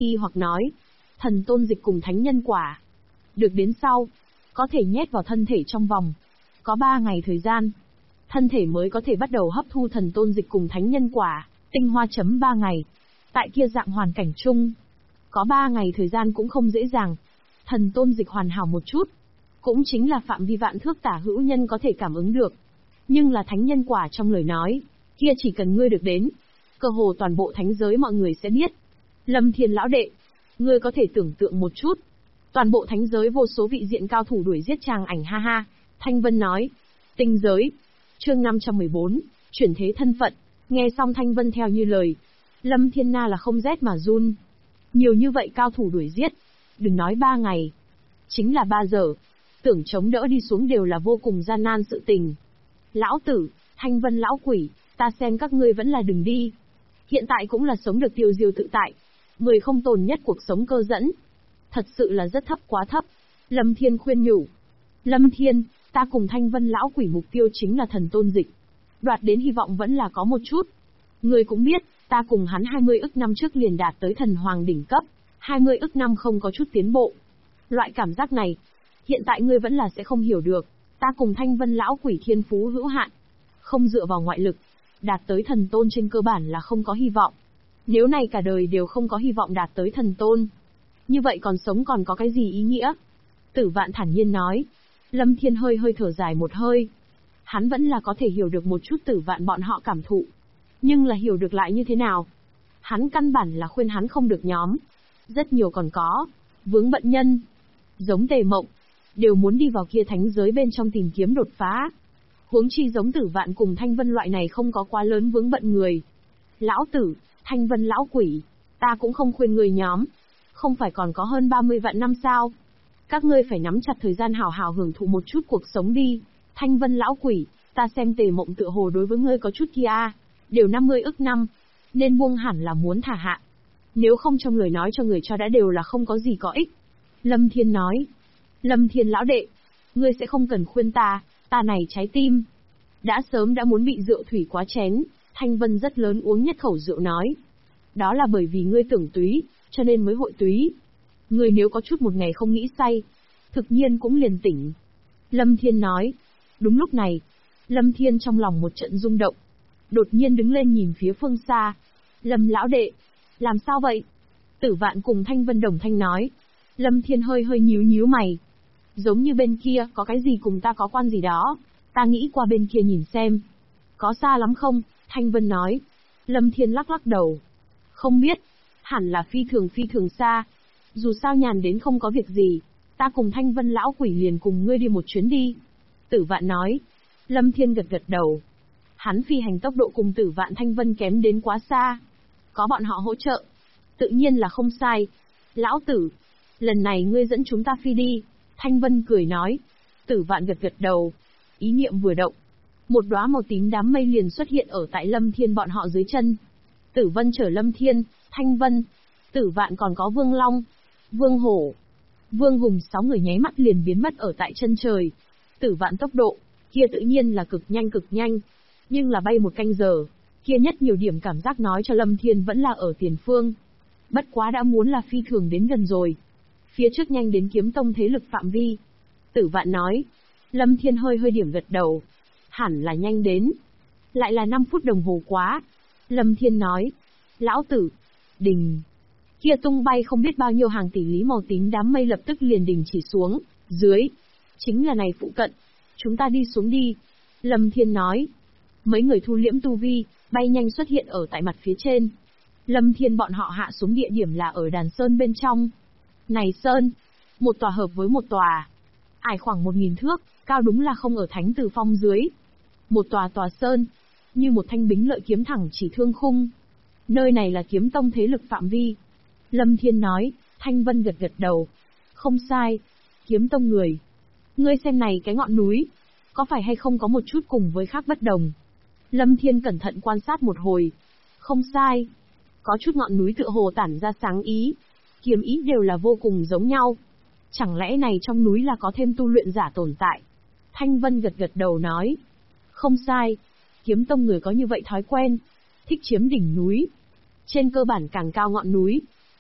nghi hoặc nói. Thần tôn dịch cùng thánh nhân quả. Được đến sau, có thể nhét vào thân thể trong vòng. Có 3 ngày thời gian. Thân thể mới có thể bắt đầu hấp thu thần tôn dịch cùng thánh nhân quả, tinh hoa chấm 3 ngày. Tại kia dạng hoàn cảnh chung. Có 3 ngày thời gian cũng không dễ dàng. Thần tôn dịch hoàn hảo một chút. Cũng chính là phạm vi vạn thước tả hữu nhân có thể cảm ứng được. Nhưng là thánh nhân quả trong lời nói, kia chỉ cần ngươi được đến, cơ hồ toàn bộ thánh giới mọi người sẽ biết. Lâm Thiên lão đệ, ngươi có thể tưởng tượng một chút. Toàn bộ thánh giới vô số vị diện cao thủ đuổi giết Tràng Ảnh ha ha. Thanh Vân nói. Tinh giới. Chương 514, chuyển thế thân phận. Nghe xong Thanh Vân theo như lời. Lâm Thiên Na là không rét mà run. Nhiều như vậy cao thủ đuổi giết. Đừng nói 3 ngày. Chính là 3 giờ. Tưởng chống đỡ đi xuống đều là vô cùng gian nan sự tình. Lão tử, Thanh Vân lão quỷ, ta xem các ngươi vẫn là đừng đi. Hiện tại cũng là sống được tiêu diêu tự tại. 10 không tồn nhất cuộc sống cơ dẫn. Thật sự là rất thấp quá thấp. Lâm Thiên khuyên nhủ. Lâm Thiên, ta cùng Thanh Vân lão quỷ mục tiêu chính là thần tôn dịch. Đoạt đến hy vọng vẫn là có một chút. Ngươi cũng biết, ta cùng hắn 20 ức năm trước liền đạt tới thần hoàng đỉnh cấp. 20 ức năm không có chút tiến bộ. Loại cảm giác này, hiện tại ngươi vẫn là sẽ không hiểu được. Ta cùng Thanh Vân lão quỷ thiên phú hữu hạn. Không dựa vào ngoại lực. Đạt tới thần tôn trên cơ bản là không có hy vọng. Nếu này cả đời đều không có hy vọng đạt tới thần tôn. Như vậy còn sống còn có cái gì ý nghĩa? Tử Vạn thản nhiên nói. Lâm Thiên hơi thở dài một hơi. Hắn vẫn là có thể hiểu được một chút Tử Vạn bọn họ cảm thụ. Nhưng là hiểu được lại như thế nào? Hắn căn bản là khuyên hắn không được nhóm. Rất nhiều còn có. Vướng bận nhân. Giống Tề Mộng. Đều muốn đi vào kia thánh giới bên trong tìm kiếm đột phá. Huống chi giống Tử Vạn cùng Thanh Vân loại này không có quá lớn vướng bận người. Lão tử, Thanh Vân lão quỷ. Ta cũng không khuyên người nhóm. Không phải còn có hơn 30 vạn năm sao? Các ngươi phải nắm chặt thời gian hảo hảo hưởng thụ một chút cuộc sống đi. Thanh Vân lão quỷ, ta xem Tề Mộng tựa hồ đối với ngươi có chút kia đều 50 ức năm. Nên buông hẳn là muốn thả hạ. Nếu không trong lời nói cho người cho đã đều là không có gì có ích. Lâm Thiên nói. Lâm Thiên lão đệ, ngươi sẽ không cần khuyên ta này trái tim. Đã sớm đã muốn bị rượu thủy quá chén. Thanh Vân rất lớn uống nhất khẩu rượu nói. Đó là bởi vì ngươi tưởng túy, cho nên mới hội túy. Ngươi nếu có chút một ngày không nghĩ say, thực nhiên cũng liền tỉnh. Lâm Thiên nói. Đúng lúc này, Lâm Thiên trong lòng một trận rung động. Đột nhiên đứng lên nhìn phía phương xa. Lâm lão đệ, làm sao vậy? Tử Vạn cùng Thanh Vân đồng thanh nói. Lâm Thiên hơi nhíu mày. Giống như bên kia có cái gì cùng ta có quan gì đó. Ta nghĩ qua bên kia nhìn xem. Có xa lắm không? Thanh Vân nói. Lâm Thiên lắc đầu. Không biết. Hẳn là phi thường xa. Dù sao nhàn đến không có việc gì. Ta cùng Thanh Vân lão quỷ liền cùng ngươi đi một chuyến đi. Tử Vạn nói. Lâm Thiên gật đầu. Hắn phi hành tốc độ cùng Tử Vạn Thanh Vân kém đến quá xa. Có bọn họ hỗ trợ. Tự nhiên là không sai. Lão tử. Lần này ngươi dẫn chúng ta phi đi. Thanh Vân cười nói. Tử Vạn gật đầu. Ý niệm vừa động. Một đóa màu tím đám mây liền xuất hiện ở tại Lâm Thiên bọn họ dưới chân. Tử Vân chở Lâm Thiên, Thanh Vân, Tử Vạn còn có Vương Long, Vương Hổ, Vương Hùng 6 người nháy mắt liền biến mất ở tại chân trời. Tử Vạn tốc độ, kia tự nhiên là cực nhanh, nhưng là bay một canh giờ, kia nhất nhiều điểm cảm giác nói cho Lâm Thiên vẫn là ở tiền phương. Bất quá đã muốn là phi thường đến gần rồi. Phía trước nhanh đến kiếm tông thế lực phạm vi. Tử Vạn nói. Lâm Thiên hơi điểm gật đầu. Hẳn là nhanh đến. Lại là 5 phút đồng hồ quá. Lâm Thiên nói. Lão tử. Đình. Kia tung bay không biết bao nhiêu hàng tỷ lý màu tím đám mây lập tức liền đình chỉ xuống. Dưới. Chính là này phụ cận. Chúng ta đi xuống đi. Lâm Thiên nói. Mấy người thu liễm tu vi, bay nhanh xuất hiện ở tại mặt phía trên. Lâm Thiên bọn họ hạ xuống địa điểm là ở đàn sơn bên trong. Này sơn. Một tòa hợp với một tòa. Ải khoảng 1000 thước, cao đúng là không ở Thánh Từ Phong dưới. Một tòa sơn, như một thanh bính lợi kiếm thẳng chỉ thương khung. Nơi này là kiếm tông thế lực phạm vi. Lâm Thiên nói. Thanh Vân gật đầu. Không sai. Kiếm tông người. Ngươi xem này cái ngọn núi. Có phải hay không có một chút cùng với khác bất đồng? Lâm Thiên cẩn thận quan sát một hồi. Không sai. Có chút ngọn núi tựa hồ tản ra sáng ý. Kiếm ý đều là vô cùng giống nhau. Chẳng lẽ này trong núi là có thêm tu luyện giả tồn tại? Thanh Vân gật đầu nói. Không sai. Kiếm tông người có như vậy thói quen. Thích chiếm đỉnh núi. Trên cơ bản càng cao ngọn núi,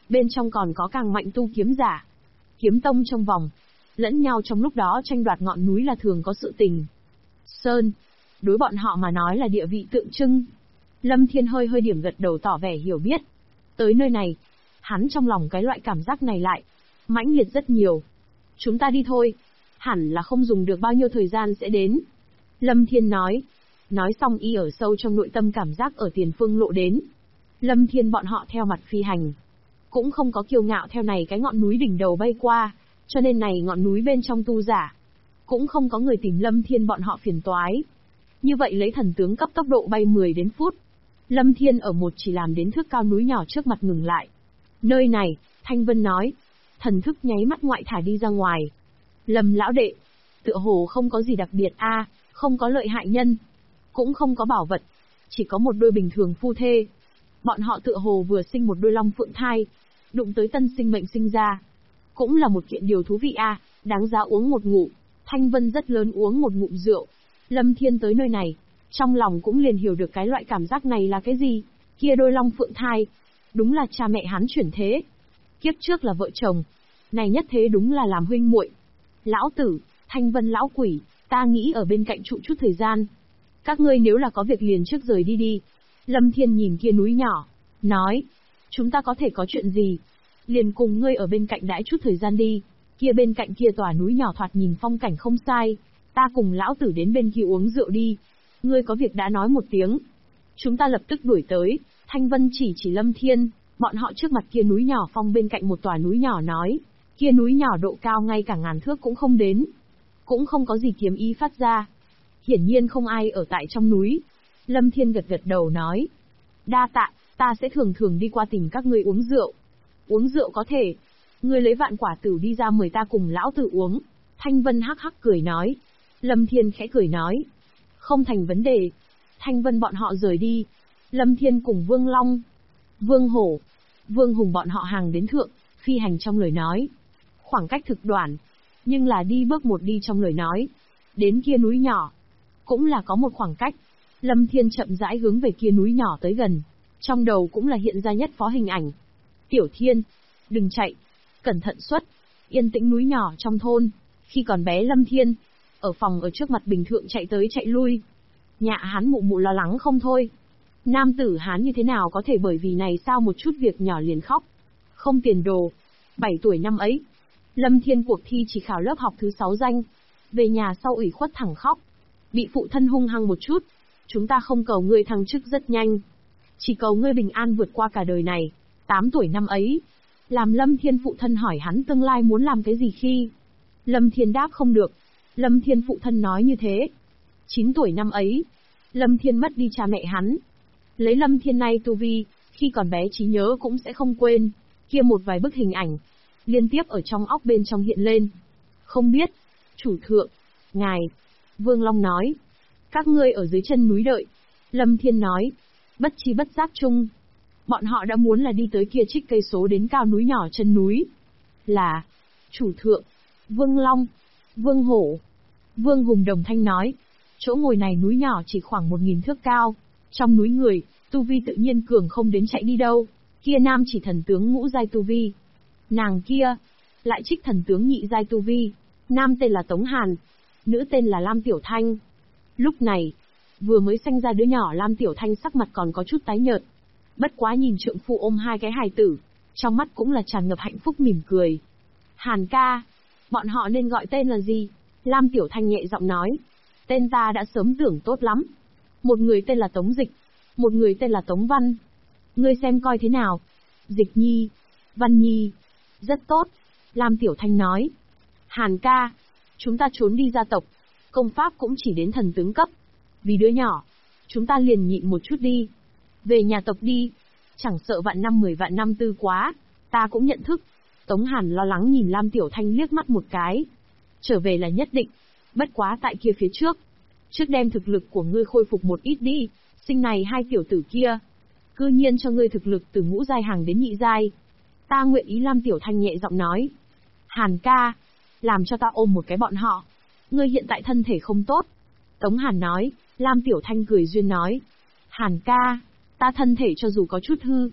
Bên trong còn có càng mạnh tu kiếm giả. Kiếm tông trong vòng, lẫn nhau trong lúc đó tranh đoạt ngọn núi là thường có sự tình. Sơn, đối bọn họ mà nói là địa vị tượng trưng. Lâm Thiên hơi hơi điểm gật đầu tỏ vẻ hiểu biết. Tới nơi này, hắn trong lòng cái loại cảm giác này lại mãnh liệt rất nhiều. Chúng ta đi thôi, hẳn là không dùng được bao nhiêu thời gian sẽ đến. Lâm Thiên nói. Nói xong y ở sâu trong nội tâm cảm giác ở tiền phương lộ đến. Lâm Thiên bọn họ theo mặt phi hành. Cũng không có kiêu ngạo theo này cái ngọn núi đỉnh đầu bay qua, cho nên này ngọn núi bên trong tu giả. Cũng không có người tìm Lâm Thiên bọn họ phiền toái. Như vậy lấy thần tướng cấp tốc độ bay 10 đến phút. Lâm Thiên ở một chỉ làm đến thước cao núi nhỏ trước mặt ngừng lại. Nơi này, Thanh Vân nói. Thần thức nháy mắt ngoại thả đi ra ngoài. Lâm lão đệ, tựa hồ không có gì đặc biệt a, không có lợi hại nhân, cũng không có bảo vật, chỉ có một đôi bình thường phu thê. Bọn họ tựa hồ vừa sinh một đôi long phượng thai, đụng tới tân sinh mệnh sinh ra. Cũng là một kiện điều thú vị a, đáng giá uống một ngụm. Thanh Vân rất lớn uống một ngụm rượu. Lâm Thiên tới nơi này, trong lòng cũng liền hiểu được cái loại cảm giác này là cái gì. Kia đôi long phượng thai, đúng là cha mẹ hắn chuyển thế. Kiếp trước là vợ chồng, này nhất thế đúng là làm huynh muội. Lão tử, Thanh Vân lão quỷ, ta nghĩ ở bên cạnh trụ chút thời gian. Các ngươi nếu là có việc liền trước rời đi đi. Lâm Thiên nhìn kia núi nhỏ, nói, chúng ta có thể có chuyện gì? Liền cùng ngươi ở bên cạnh đãi chút thời gian đi. Kia bên cạnh kia tòa núi nhỏ thoạt nhìn phong cảnh không sai, ta cùng lão tử đến bên kia uống rượu đi. Ngươi có việc đã nói một tiếng. Chúng ta lập tức đuổi tới. Thanh Vân chỉ Lâm Thiên, bọn họ trước mặt kia núi nhỏ phong bên cạnh một tòa núi nhỏ nói. Kia núi nhỏ độ cao ngay cả ngàn thước cũng không đến. Cũng không có gì kiếm ý phát ra. Hiển nhiên không ai ở tại trong núi. Lâm Thiên gật gật đầu nói. Đa tạ, ta sẽ thường thường đi qua tìm các ngươi uống rượu. Uống rượu có thể. Ngươi lấy vạn quả tử đi ra mời ta cùng lão tử uống. Thanh Vân hắc hắc cười nói. Lâm Thiên khẽ cười nói. Không thành vấn đề. Thanh Vân bọn họ rời đi. Lâm Thiên cùng Vương Long, Vương Hổ, Vương Hùng bọn họ hàng đến thượng, phi hành trong lời nói. Khoảng cách thực đoạn, nhưng là đi bước một đi trong lời nói. Đến kia núi nhỏ, cũng là có một khoảng cách. Lâm Thiên chậm rãi hướng về kia núi nhỏ tới gần. Trong đầu cũng là hiện ra nhất phó hình ảnh. Tiểu Thiên, đừng chạy, cẩn thận xuất. Yên tĩnh núi nhỏ trong thôn. Khi còn bé Lâm Thiên, ở phòng ở trước mặt bình thường chạy tới chạy lui. Nhà hắn mụ mụ lo lắng không thôi. Nam tử Hán như thế nào có thể bởi vì này sao một chút việc nhỏ liền khóc. Không tiền đồ. 7 tuổi năm ấy, Lâm Thiên cuộc thi chỉ khảo lớp học thứ 6 danh. Về nhà sau ủy khuất thẳng khóc. Bị phụ thân hung hăng một chút. Chúng ta không cầu ngươi thăng chức rất nhanh. Chỉ cầu ngươi bình an vượt qua cả đời này. 8 tuổi năm ấy, làm Lâm Thiên phụ thân hỏi hắn tương lai muốn làm cái gì khi. Lâm Thiên đáp không được. Lâm Thiên phụ thân nói như thế. 9 tuổi năm ấy, Lâm Thiên mất đi cha mẹ hắn. Lấy Lâm Thiên nay tu vi, khi còn bé trí nhớ cũng sẽ không quên. Kia một vài bức hình ảnh, liên tiếp ở trong óc bên trong hiện lên. Không biết, chủ thượng, ngài, Vương Long nói. Các ngươi ở dưới chân núi đợi. Lâm Thiên nói, bất chi bất giác chung. Bọn họ đã muốn là đi tới kia trích cây số đến cao núi nhỏ chân núi. Là, chủ thượng, Vương Long, Vương Hổ, Vương Hùng đồng thanh nói. Chỗ ngồi này núi nhỏ chỉ khoảng 1000 thước cao. Trong núi người, tu vi tự nhiên cường không đến chạy đi đâu. Kia nam chỉ thần tướng ngũ giai tu vi. Nàng kia, lại trích thần tướng nhị giai tu vi. Nam tên là Tống Hàn, nữ tên là Lam Tiểu Thanh. Lúc này, vừa mới sanh ra đứa nhỏ Lam Tiểu Thanh sắc mặt còn có chút tái nhợt. Bất quá nhìn trượng phu ôm hai cái hài tử, trong mắt cũng là tràn ngập hạnh phúc mỉm cười. Hàn ca, bọn họ nên gọi tên là gì? Lam Tiểu Thanh nhẹ giọng nói. Tên ta đã sớm tưởng tốt lắm. Một người tên là Tống Dịch, một người tên là Tống Văn. Ngươi xem coi thế nào? Dịch Nhi, Văn Nhi. Rất tốt. Lam Tiểu Thanh nói. Hàn ca, chúng ta trốn đi gia tộc. Công pháp cũng chỉ đến thần tướng cấp. Vì đứa nhỏ, chúng ta liền nhịn một chút đi. Về nhà tộc đi. Chẳng sợ vạn năm 10 vạn năm tư quá. Ta cũng nhận thức. Tống Hàn lo lắng nhìn Lam Tiểu Thanh liếc mắt một cái. Trở về là nhất định. Bất quá tại kia phía trước. Trước đem thực lực của ngươi khôi phục một ít đi. Sinh này hai tiểu tử kia. Cư nhiên cho ngươi thực lực từ ngũ giai hàng đến nhị giai. Ta nguyện ý. Lam Tiểu Thanh nhẹ giọng nói. Hàn ca, làm cho ta ôm một cái bọn họ. Ngươi hiện tại thân thể không tốt. Tống Hàn nói. Lam Tiểu Thanh cười duyên nói. Hàn ca, ta thân thể cho dù có chút hư,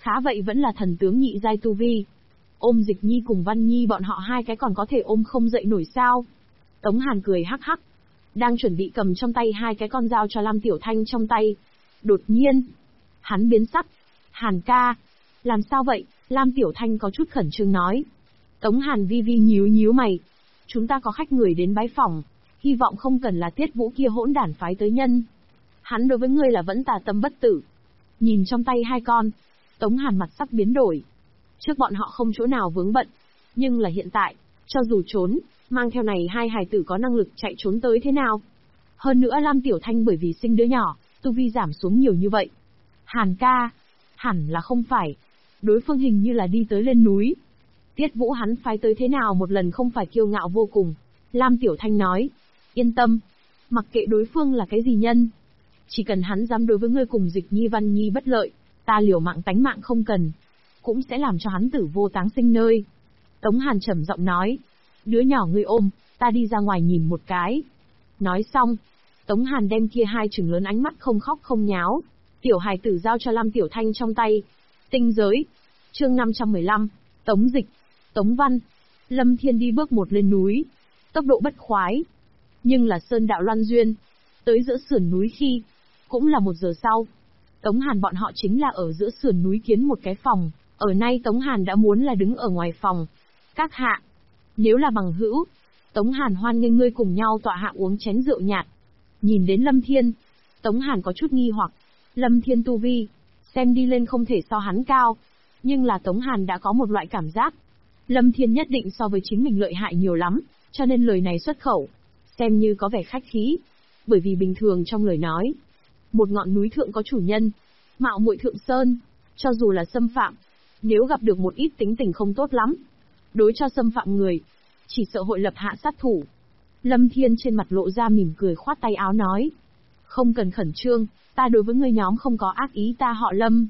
Khá vậy vẫn là thần tướng nhị giai tu vi. Ôm Dịch Nhi cùng Văn Nhi bọn họ hai cái còn có thể ôm không dậy nổi sao? Tống Hàn cười hắc hắc. Đang chuẩn bị cầm trong tay hai cái con dao cho Lam Tiểu Thanh trong tay. Đột nhiên, hắn biến sắc. Hàn ca, làm sao vậy? Lam Tiểu Thanh có chút khẩn trương nói. Tống Hàn vi vi nhíu mày. Chúng ta có khách người đến bái phỏng, hy vọng không cần là Tiết Vũ kia hỗn đản phái tới nhân. Hắn đối với ngươi là vẫn tà tâm bất tử. Nhìn trong tay hai con, Tống Hàn mặt sắc biến đổi. Trước bọn họ không chỗ nào vướng bận, nhưng là hiện tại, cho dù trốn, mang theo này hai hài tử có năng lực chạy trốn tới thế nào? Hơn nữa Lam Tiểu Thanh bởi vì sinh đứa nhỏ, tu vi giảm xuống nhiều như vậy. Hàn ca, hẳn là không phải. Đối phương hình như là đi tới lên núi. Tiết Vũ hắn phái tới thế nào một lần không phải kiêu ngạo vô cùng. Lam Tiểu Thanh nói, yên tâm, mặc kệ đối phương là cái gì nhân. Chỉ cần hắn dám đối với ngươi cùng Dịch Nhi Văn Nhi bất lợi, ta liều mạng tánh mạng không cần, cũng sẽ làm cho hắn tử vô táng sinh nơi. Tống Hàn trầm giọng nói, đứa nhỏ ngươi ôm, ta đi ra ngoài nhìn một cái. Nói xong, Tống Hàn đem kia hai trừng lớn ánh mắt không khóc không nháo. Tiểu hài tử giao cho Lam Tiểu Thanh trong tay. Tinh giới. Chương 515. Tống Dịch. Tống Văn. Lâm Thiên đi bước một lên núi. Tốc độ bất khoái. Nhưng là sơn đạo loan duyên. Tới giữa sườn núi khi, cũng là 1 giờ sau. Tống Hàn bọn họ chính là ở giữa sườn núi kiến một cái phòng. Ở nay Tống Hàn đã muốn là đứng ở ngoài phòng. Các hạ. Nếu là bằng hữu, Tống Hàn hoan nghênh ngươi cùng nhau tọa hạ uống chén rượu nhạt. Nhìn đến Lâm Thiên, Tống Hàn có chút nghi hoặc. Lâm Thiên tu vi, xem đi lên không thể so hắn cao. Nhưng là Tống Hàn đã có một loại cảm giác. Lâm Thiên nhất định so với chính mình lợi hại nhiều lắm, cho nên lời này xuất khẩu, xem như có vẻ khách khí. Bởi vì bình thường trong lời nói, một ngọn núi thượng có chủ nhân, mạo muội thượng sơn, cho dù là xâm phạm, nếu gặp được một ít tính tình không tốt lắm, đối cho xâm phạm người, chỉ sợ hội lập hạ sát thủ. Lâm Thiên trên mặt lộ ra mỉm cười khoát tay áo nói, không cần khẩn trương, ta đối với ngươi nhóm không có ác ý, ta họ Lâm.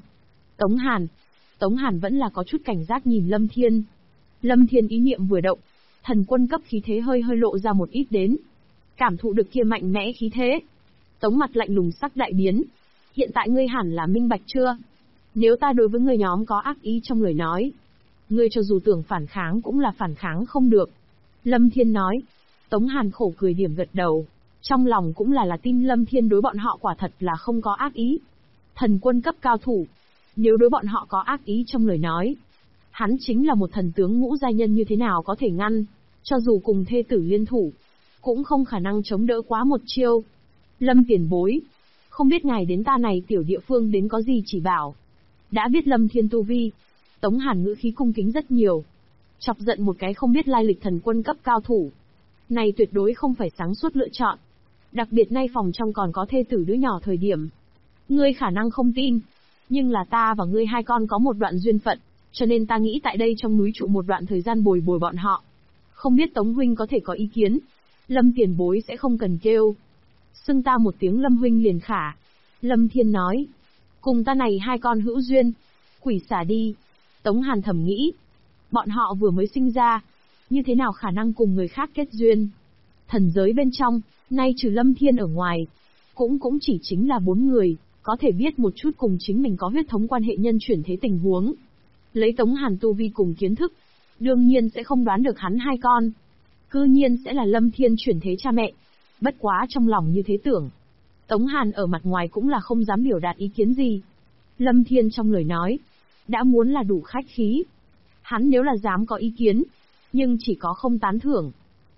Tống Hàn vẫn là có chút cảnh giác nhìn Lâm Thiên. Lâm Thiên ý niệm vừa động, thần quân cấp khí thế hơi lộ ra một ít đến. Cảm thụ được kia mạnh mẽ khí thế, Tống mặt lạnh lùng sắc đại biến. Hiện tại ngươi hẳn là minh bạch chưa? Nếu ta đối với ngươi nhóm có ác ý trong lời nói, ngươi cho dù tưởng phản kháng cũng là phản kháng không được. Lâm Thiên nói. Tống Hàn khổ cười điểm gật đầu. Trong lòng cũng là tin Lâm Thiên đối bọn họ quả thật là không có ác ý. Thần quân cấp cao thủ, nếu đối bọn họ có ác ý trong lời nói, hắn chính là một thần tướng ngũ giai nhân, như thế nào có thể ngăn, cho dù cùng thê tử liên thủ, cũng không khả năng chống đỡ quá một chiêu. Lâm tiền bối, không biết ngài đến ta này tiểu địa phương đến có gì chỉ bảo. Đã biết Lâm Thiên tu vi, Tống Hàn ngữ khí cung kính rất nhiều. Chọc giận một cái không biết lai lịch thần quân cấp cao thủ, này tuyệt đối không phải sáng suốt lựa chọn. Đặc biệt nay phòng trong còn có thê tử đứa nhỏ thời điểm. Ngươi khả năng không tin, nhưng là ta và ngươi hai con có một đoạn duyên phận, cho nên ta nghĩ tại đây trong núi trụ một đoạn thời gian bồi bọn họ. Không biết Tống huynh có thể có ý kiến? Lâm tiền bối sẽ không cần kêu. Xưng ta một tiếng Lâm huynh liền khả. Lâm Thiên nói. Cùng ta này hai con hữu duyên. Quỷ xả đi. Tống Hàn thầm nghĩ. Bọn họ vừa mới sinh ra, như thế nào khả năng cùng người khác kết duyên? Thần giới bên trong, nay trừ Lâm Thiên ở ngoài, cũng chỉ chính là 4 người, có thể biết một chút cùng chính mình có huyết thống quan hệ nhân chuyển thế tình huống. Lấy Tống Hàn tu vi cùng kiến thức, đương nhiên sẽ không đoán được hắn hai con. Cư nhiên sẽ là Lâm Thiên chuyển thế cha mẹ. Bất quá trong lòng như thế tưởng. Tống Hàn ở mặt ngoài cũng là không dám biểu đạt ý kiến gì. Lâm Thiên trong lời nói, đã muốn là đủ khách khí. Hắn nếu là dám có ý kiến, nhưng chỉ có không tán thưởng.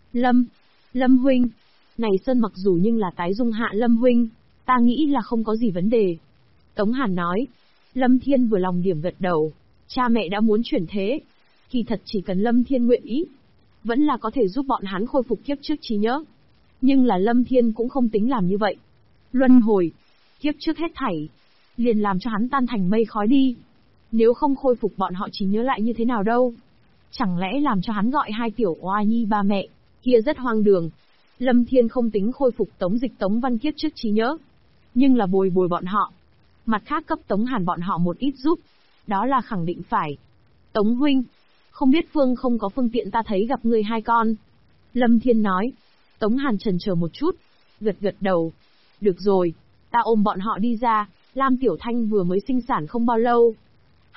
Lâm huynh, này sơn mặc dù nhưng là tái dung hạ Lâm huynh, ta nghĩ là không có gì vấn đề. Tống Hàn nói. Lâm Thiên vừa lòng điểm gật đầu. Cha mẹ đã muốn chuyển thế, kỳ thật chỉ cần Lâm Thiên nguyện ý, vẫn là có thể giúp bọn hắn khôi phục kiếp trước trí nhớ. Nhưng là Lâm Thiên cũng không tính làm như vậy. Luân hồi, kiếp trước hết thảy, liền làm cho hắn tan thành mây khói đi. Nếu không khôi phục bọn họ trí nhớ lại như thế nào đâu? Chẳng lẽ làm cho hắn gọi hai tiểu oa nhi ba mẹ, kia rất hoang đường. Lâm Thiên không tính khôi phục Tống Dịch Tống Văn kiếp trước trí nhớ, nhưng là bồi bọn họ. Mặt khác cấp Tống Hàn bọn họ một ít giúp, đó là khẳng định phải. Tống huynh, không biết không có phương tiện ta thấy gặp người hai con. Lâm Thiên nói. Tống Hàn chần chờ một chút, gật đầu. Được rồi, ta ôm bọn họ đi ra. Lam Tiểu Thanh vừa mới sinh sản không bao lâu,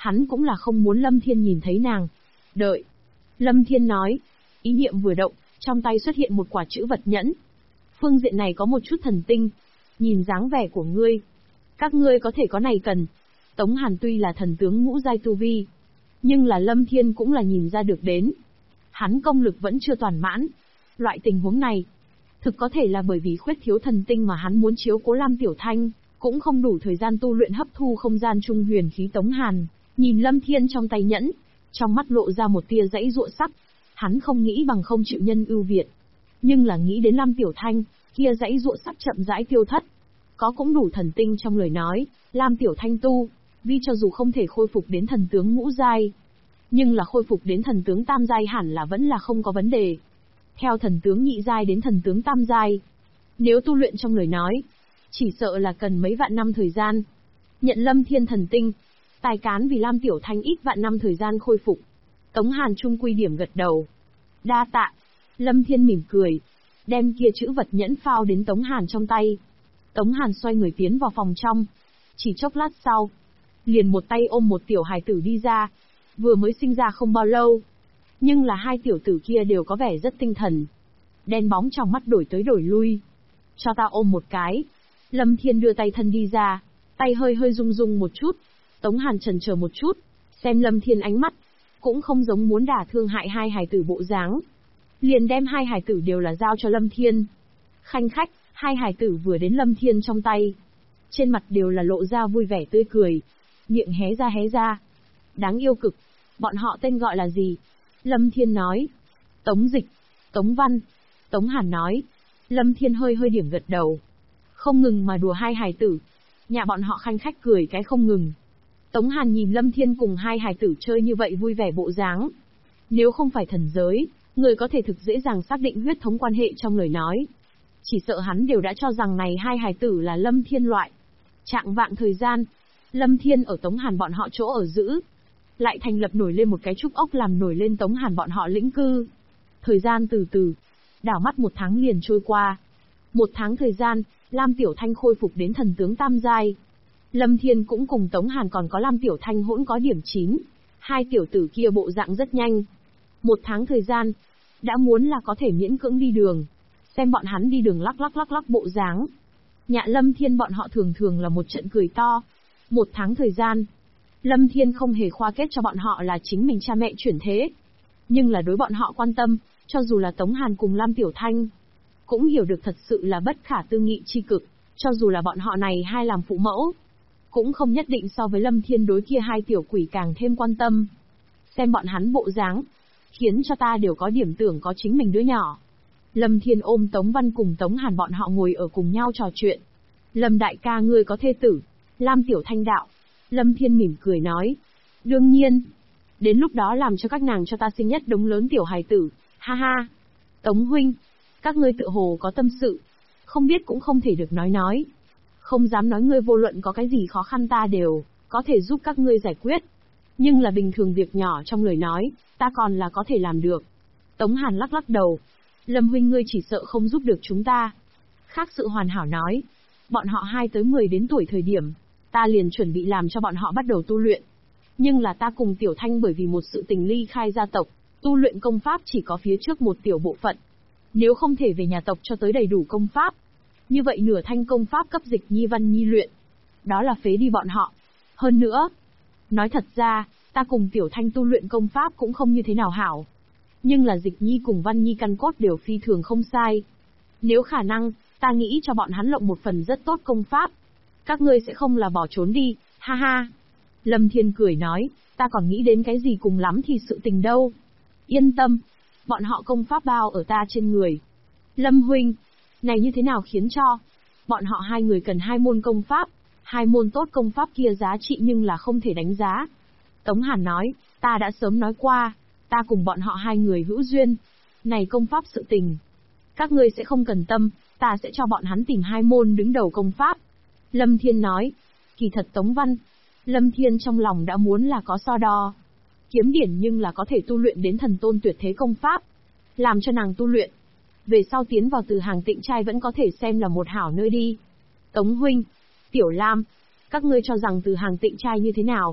Hắn cũng là không muốn Lâm Thiên nhìn thấy nàng. Đợi. Lâm Thiên nói. Ý niệm vừa động, trong tay xuất hiện một quả chữ vật nhẫn. Phương diện này có một chút thần tinh. Nhìn dáng vẻ của ngươi. Các ngươi có thể có này cần. Tống Hàn tuy là thần tướng ngũ giai tu vi, nhưng là Lâm Thiên cũng là nhìn ra được đến. Hắn công lực vẫn chưa toàn mãn. Loại tình huống này, thực có thể là bởi vì khuyết thiếu thần tinh mà hắn muốn chiếu cố Lam Tiểu Thanh, cũng không đủ thời gian tu luyện hấp thu không gian trung huyền khí. Tống Hàn nhìn Lâm Thiên trong tay nhẫn, trong mắt lộ ra một tia dãy dụa sắc. Hắn không nghĩ bằng không chịu nhân ưu việt, nhưng là nghĩ đến Lam Tiểu Thanh, kia dãy dụa sắc chậm rãi tiêu thất. Có cũng đủ thần tinh trong lời nói, Lam Tiểu Thanh tu vi cho dù không thể khôi phục đến thần tướng ngũ giai, nhưng là khôi phục đến thần tướng tam giai hẳn là vẫn là không có vấn đề. Theo thần tướng nhị giai đến thần tướng tam giai, nếu tu luyện trong lời nói, chỉ sợ là cần mấy vạn năm thời gian. Nhận Lâm Thiên thần tinh, tài cán vì Lam Tiểu Thanh ít vạn năm thời gian khôi phục. Tống Hàn trung quy điểm gật đầu. Đa tạ. Lâm Thiên mỉm cười, đem kia chữ vật nhẫn phao đến Tống Hàn trong tay. Tống Hàn xoay người tiến vào phòng trong. Chỉ chốc lát sau, liền một tay ôm một tiểu hài tử đi ra. Vừa mới sinh ra không bao lâu, nhưng là hai tiểu tử kia đều có vẻ rất tinh thần. Đen bóng trong mắt đổi tới đổi lui. Cho ta ôm một cái. Lâm Thiên đưa tay thân đi ra, tay hơi hơi rung rung một chút. Tống Hàn chần chờ một chút, xem Lâm Thiên ánh mắt, cũng không giống muốn đả thương hại hai hài tử bộ dáng. Liền đem hai hài tử đều là giao cho Lâm Thiên. Khanh khách, hai hài tử vừa đến Lâm Thiên trong tay, trên mặt đều là lộ ra vui vẻ tươi cười, miệng hé ra. Đáng yêu cực. Bọn họ tên gọi là gì? Lâm Thiên nói. Tống Dịch, Tống Văn. Tống Hàn nói. Lâm Thiên hơi hơi điểm gật đầu. Không ngừng mà đùa hai hài tử. Nhà bọn họ khanh khách cười cái không ngừng. Tống Hàn nhìn Lâm Thiên cùng hai hài tử chơi như vậy vui vẻ bộ dáng. Nếu không phải thần giới, người có thể thực dễ dàng xác định huyết thống quan hệ trong lời nói. Chỉ sợ hắn đều đã cho rằng này hai hài tử là Lâm Thiên loại. Trạng vạng thời gian, Lâm Thiên ở Tống Hàn bọn họ chỗ ở giữ, lại thành lập nổi lên một cái trúc ốc làm nổi lên Tống Hàn bọn họ lĩnh cư. Thời gian từ từ, đảo mắt một tháng liền trôi qua. Một tháng thời gian, Lam Tiểu Thanh khôi phục đến thần tướng tam giai. Lâm Thiên cũng cùng Tống Hàn còn có Lam Tiểu Thanh hỗn có điểm 9. Hai tiểu tử kia bộ dạng rất nhanh. Một tháng thời gian, đã muốn là có thể miễn cưỡng đi đường. Xem bọn hắn đi đường lắc lắc bộ dáng. Nhạ Lâm Thiên bọn họ thường thường là một trận cười to. Một tháng thời gian, Lâm Thiên không hề khoa kết cho bọn họ là chính mình cha mẹ chuyển thế. Nhưng là đối bọn họ quan tâm, cho dù là Tống Hàn cùng Lam Tiểu Thanh, cũng hiểu được thật sự là bất khả tư nghị chi cực, cho dù là bọn họ này hai làm phụ mẫu, cũng không nhất định so với Lâm Thiên đối kia hai tiểu quỷ càng thêm quan tâm. Xem bọn hắn bộ dáng, khiến cho ta đều có điểm tưởng có chính mình đứa nhỏ. Lâm Thiên ôm Tống Văn cùng Tống Hàn bọn họ ngồi ở cùng nhau trò chuyện. Lâm đại ca ngươi có thê tử? Lam Tiểu Thanh đạo. Lâm Thiên mỉm cười nói. Đương nhiên. Đến lúc đó làm cho các nàng cho ta sinh nhất đống lớn tiểu hài tử. Ha ha. Tống huynh, các ngươi tự hồ có tâm sự. Không biết cũng không thể được nói. Không dám nói ngươi vô luận có cái gì khó khăn ta đều có thể giúp các ngươi giải quyết. Nhưng là bình thường việc nhỏ trong lời nói, ta còn là có thể làm được. Tống Hàn lắc đầu. Lâm huynh ngươi chỉ sợ không giúp được chúng ta. Khác sự hoàn hảo nói. Bọn họ 2 tới 10 đến tuổi thời điểm, ta liền chuẩn bị làm cho bọn họ bắt đầu tu luyện. Nhưng là ta cùng Tiểu Thanh bởi vì một sự tình ly khai gia tộc, tu luyện công pháp chỉ có phía trước một tiểu bộ phận. Nếu không thể về nhà tộc cho tới đầy đủ công pháp, như vậy nửa thanh công pháp cấp Dịch Nhi Văn Nhi luyện, đó là phế đi bọn họ. Hơn nữa, nói thật ra, ta cùng Tiểu Thanh tu luyện công pháp cũng không như thế nào hảo. Nhưng là Dịch Nhi cùng Văn Nhi căn cốt đều phi thường không sai. Nếu khả năng, ta nghĩ cho bọn hắn lộng một phần rất tốt công pháp. Các ngươi sẽ không là bỏ trốn đi, ha ha. Lâm Thiên cười nói, ta còn nghĩ đến cái gì cùng lắm thì sự tình đâu. Yên tâm, bọn họ công pháp bao ở ta trên người. Lâm huynh, này như thế nào khiến cho bọn họ hai người cần 2 môn công pháp, 2 môn tốt công pháp kia giá trị nhưng là không thể đánh giá. Tống Hàn nói, ta đã sớm nói qua, ta cùng bọn họ 2 người hữu duyên. Này công pháp sự tình, các ngươi sẽ không cần tâm, ta sẽ cho bọn hắn tìm 2 môn đứng đầu công pháp. Lâm Thiên nói, kỳ thật Tống Văn, Lâm Thiên trong lòng đã muốn là có so đo. Kiếm điển nhưng là có thể tu luyện đến thần tôn tuyệt thế công pháp. Làm cho nàng tu luyện. Về sau tiến vào Từ Hàng Tịnh Trai vẫn có thể xem là một hảo nơi đi. Tống huynh, Tiểu Lam, các ngươi cho rằng Từ Hàng Tịnh Trai như thế nào?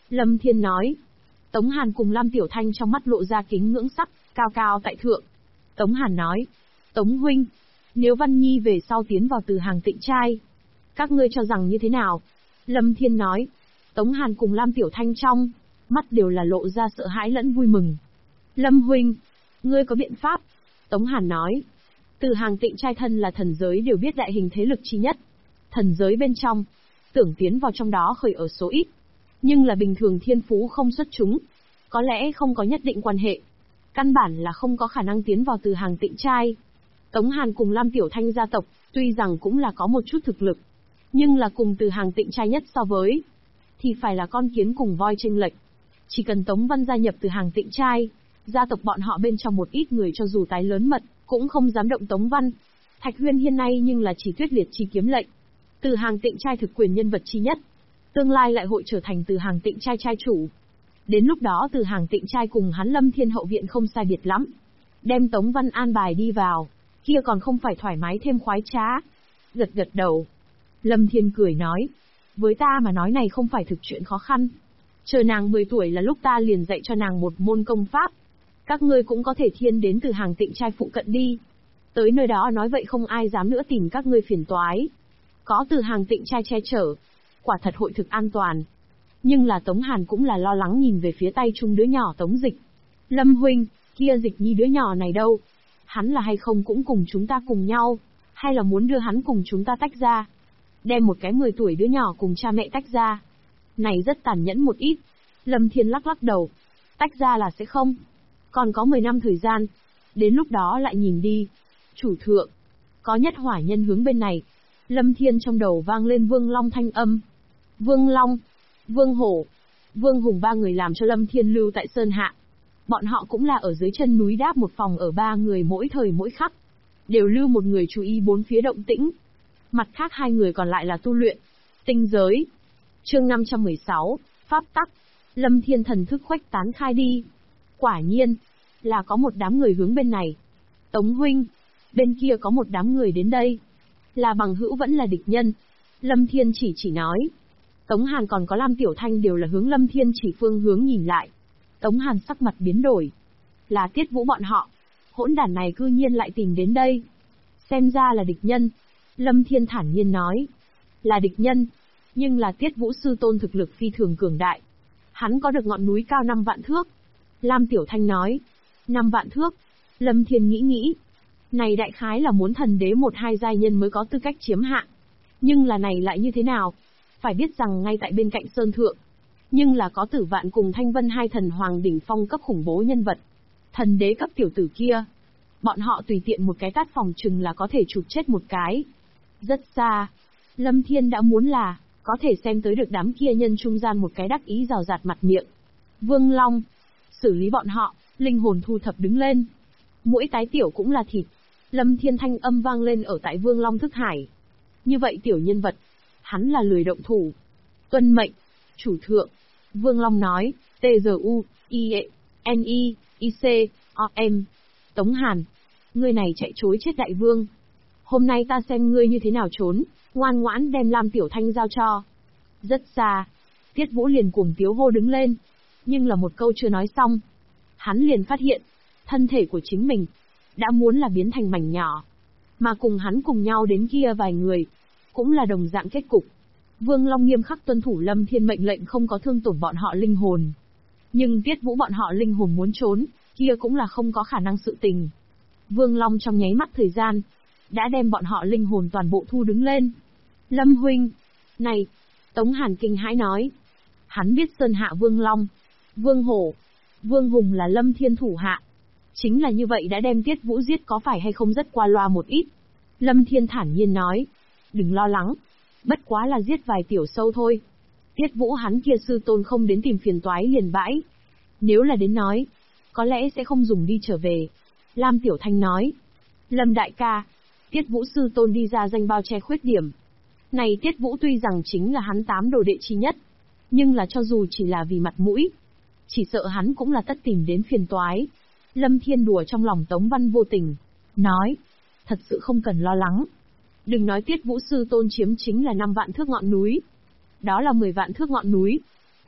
Lâm Thiên nói. Tống Hàn cùng Lam Tiểu Thanh trong mắt lộ ra kính ngưỡng sắc, cao cao tại thượng. Tống Hàn nói. Tống huynh, nếu Văn Nhi về sau tiến vào từ hàng Tịnh trai, các ngươi cho rằng như thế nào? Lâm Thiên nói. Tống Hàn cùng Lam Tiểu Thanh trong mắt đều là lộ ra sợ hãi lẫn vui mừng. Lâm huynh, ngươi có biện pháp? Tống Hàn nói. Từ hàng Tịnh trai thân là thần giới đều biết đại hình thế lực chi nhất. Thần giới bên trong, tưởng tiến vào trong đó khởi ở số ít. Nhưng là bình thường thiên phú không xuất chúng. Có lẽ không có nhất định quan hệ. Căn bản là không có khả năng tiến vào từ hàng Tịnh trai. Tống Hàn cùng Lam Tiểu Thanh gia tộc, tuy rằng cũng là có một chút thực lực. Nhưng là cùng từ hàng Tịnh trai nhất so với, thì phải là con kiến cùng voi chênh lệch. Chỉ cần Tống Văn gia nhập từ hàng Tịnh trai, gia tộc bọn họ bên trong một ít người cho dù tái lớn mật, cũng không dám động Tống Văn. Thạch Huyên hiện nay nhưng là chỉ Tuyết Liệt chi kiếm lệnh. Từ hàng Tịnh trai thực quyền nhân vật chi nhất. Tương lai lại hội trở thành từ hàng Tịnh trai trai chủ. Đến lúc đó từ hàng Tịnh trai cùng hắn Lâm Thiên hậu viện không sai biệt lắm. Đem Tống Văn an bài đi vào, kia còn không phải thoải mái thêm khoái trá. Gật gật đầu. Lâm Thiên cười nói. Với ta mà nói này không phải thực chuyện khó khăn. Chờ nàng 10 tuổi là lúc ta liền dạy cho nàng một môn công pháp. Các ngươi cũng có thể thiên đến từ hàng Tịnh trai phụ cận đi. Tới nơi đó nói vậy không ai dám nữa tìm các ngươi phiền toái. Có từ hàng Tịnh trai che chở, quả thật hội thực an toàn. Nhưng là Tống Hàn cũng là lo lắng nhìn về phía tay chung đứa nhỏ Tống Dịch. Lâm huynh, kia Dịch Nhi đứa nhỏ này đâu? Hắn là hay không cũng cùng chúng ta cùng nhau, hay là muốn đưa hắn cùng chúng ta tách ra? Đem một cái 10 tuổi đứa nhỏ cùng cha mẹ tách ra. Này rất tàn nhẫn một ít. Lâm Thiên lắc lắc đầu. Tách ra là sẽ không. Còn có 10 năm thời gian. Đến lúc đó lại nhìn đi. Chủ thượng. Có nhất hỏa nhân hướng bên này. Lâm Thiên trong đầu vang lên Vương Long thanh âm. Vương Long, Vương Hổ, Vương Hùng ba người làm cho Lâm Thiên lưu tại Sơn Hạ. Bọn họ cũng là ở dưới chân núi đáp một phòng ở 3 người mỗi thời mỗi khắc. Đều lưu một người chú ý 4 phía động tĩnh. Mặt khác 2 người còn lại là tu luyện. Tinh giới. Chương 516, Pháp tắc. Lâm Thiên thần thức khuếch tán khai đi. Quả nhiên, là có một đám người hướng bên này. Tống huynh, bên kia có một đám người đến đây. Là bằng hữu vẫn là địch nhân. Lâm Thiên chỉ nói. Tống Hàn còn có Lam Tiểu Thanh đều là hướng Lâm Thiên chỉ phương hướng nhìn lại. Tống Hàn sắc mặt biến đổi. Là Tiết Vũ bọn họ. Hỗn đản này cư nhiên lại tìm đến đây. Xem ra là địch nhân. Lâm Thiên thản nhiên nói. Là địch nhân. Nhưng là Tiết Vũ sư tôn thực lực phi thường cường đại. Hắn có được ngọn núi cao 5 vạn thước. Lam Tiểu Thanh nói. 5 vạn thước. Lâm Thiên nghĩ. Này đại khái là muốn thần đế 1-2 giai nhân mới có tư cách chiếm hạ. Nhưng là này lại như thế nào? Phải biết rằng ngay tại bên cạnh Sơn Thượng. Nhưng là có Tử Vạn cùng Thanh Vân hai thần hoàng đỉnh phong cấp khủng bố nhân vật. Thần đế cấp tiểu tử kia. Bọn họ tùy tiện một cái tát phòng chừng là có thể chụp chết một cái. Rất xa. Lâm Thiên đã muốn là, có thể xem tới được đám kia nhân trung gian một cái đắc ý rào rạt mặt miệng. Vương Long. Xử lý bọn họ, linh hồn thu thập đứng lên. Mỗi tái tiểu cũng là thịt. Lâm Thiên thanh âm vang lên ở tại Vương Long thức hải. Như vậy tiểu nhân vật. Hắn là lười động thủ. Tuân mệnh. Chủ thượng. Vương Long nói. T-G-U, I-E, N-I, I-C, O-M. Tống Hàn. Ngươi này chạy chối chết đại vương. Hôm nay ta xem ngươi như thế nào trốn. Ngoan ngoãn đem Lam Tiểu Thanh giao cho. Rất xa. Tiết Vũ liền cuồng tiếu hô đứng lên. Nhưng là một câu chưa nói xong. Hắn liền phát hiện. Thân thể của chính mình. Đã muốn là biến thành mảnh nhỏ. Mà cùng hắn cùng nhau đến kia vài người. Cũng là đồng dạng kết cục. Vương Long nghiêm khắc tuân thủ Lâm Thiên mệnh lệnh không có thương tổn bọn họ linh hồn. Nhưng Tiết Vũ bọn họ linh hồn muốn trốn, kia cũng là không có khả năng sự tình. Vương Long trong nháy mắt thời gian, đã đem bọn họ linh hồn toàn bộ thu đứng lên. Lâm huynh, này, Tống Hàn kinh hãi nói. Hắn biết Sơn Hạ Vương Long, Vương Hổ, Vương Hùng là Lâm Thiên thủ hạ. Chính là như vậy đã đem Tiết Vũ giết có phải hay không rất qua loa một ít. Lâm Thiên thản nhiên nói. Đừng lo lắng. Bất quá là giết vài tiểu sâu thôi. Tiết Vũ hắn kia sư tôn không đến tìm phiền toái liền bãi. Nếu là đến nói, có lẽ sẽ không dùng đi trở về. Lam Tiểu Thanh nói. Lâm đại ca. Tiết Vũ sư tôn đi ra danh bao che khuyết điểm. Này Tiết Vũ tuy rằng chính là hắn 8 đồ đệ chi nhất. Nhưng là cho dù chỉ là vì mặt mũi. Chỉ sợ hắn cũng là tất tìm đến phiền toái. Lâm Thiên đùa trong lòng Tống Văn vô tình. Nói. Thật sự không cần lo lắng. Đừng nói Tiết Vũ sư tôn chiếm chính là 5 vạn thước ngọn núi. Đó là 10 vạn thước ngọn núi.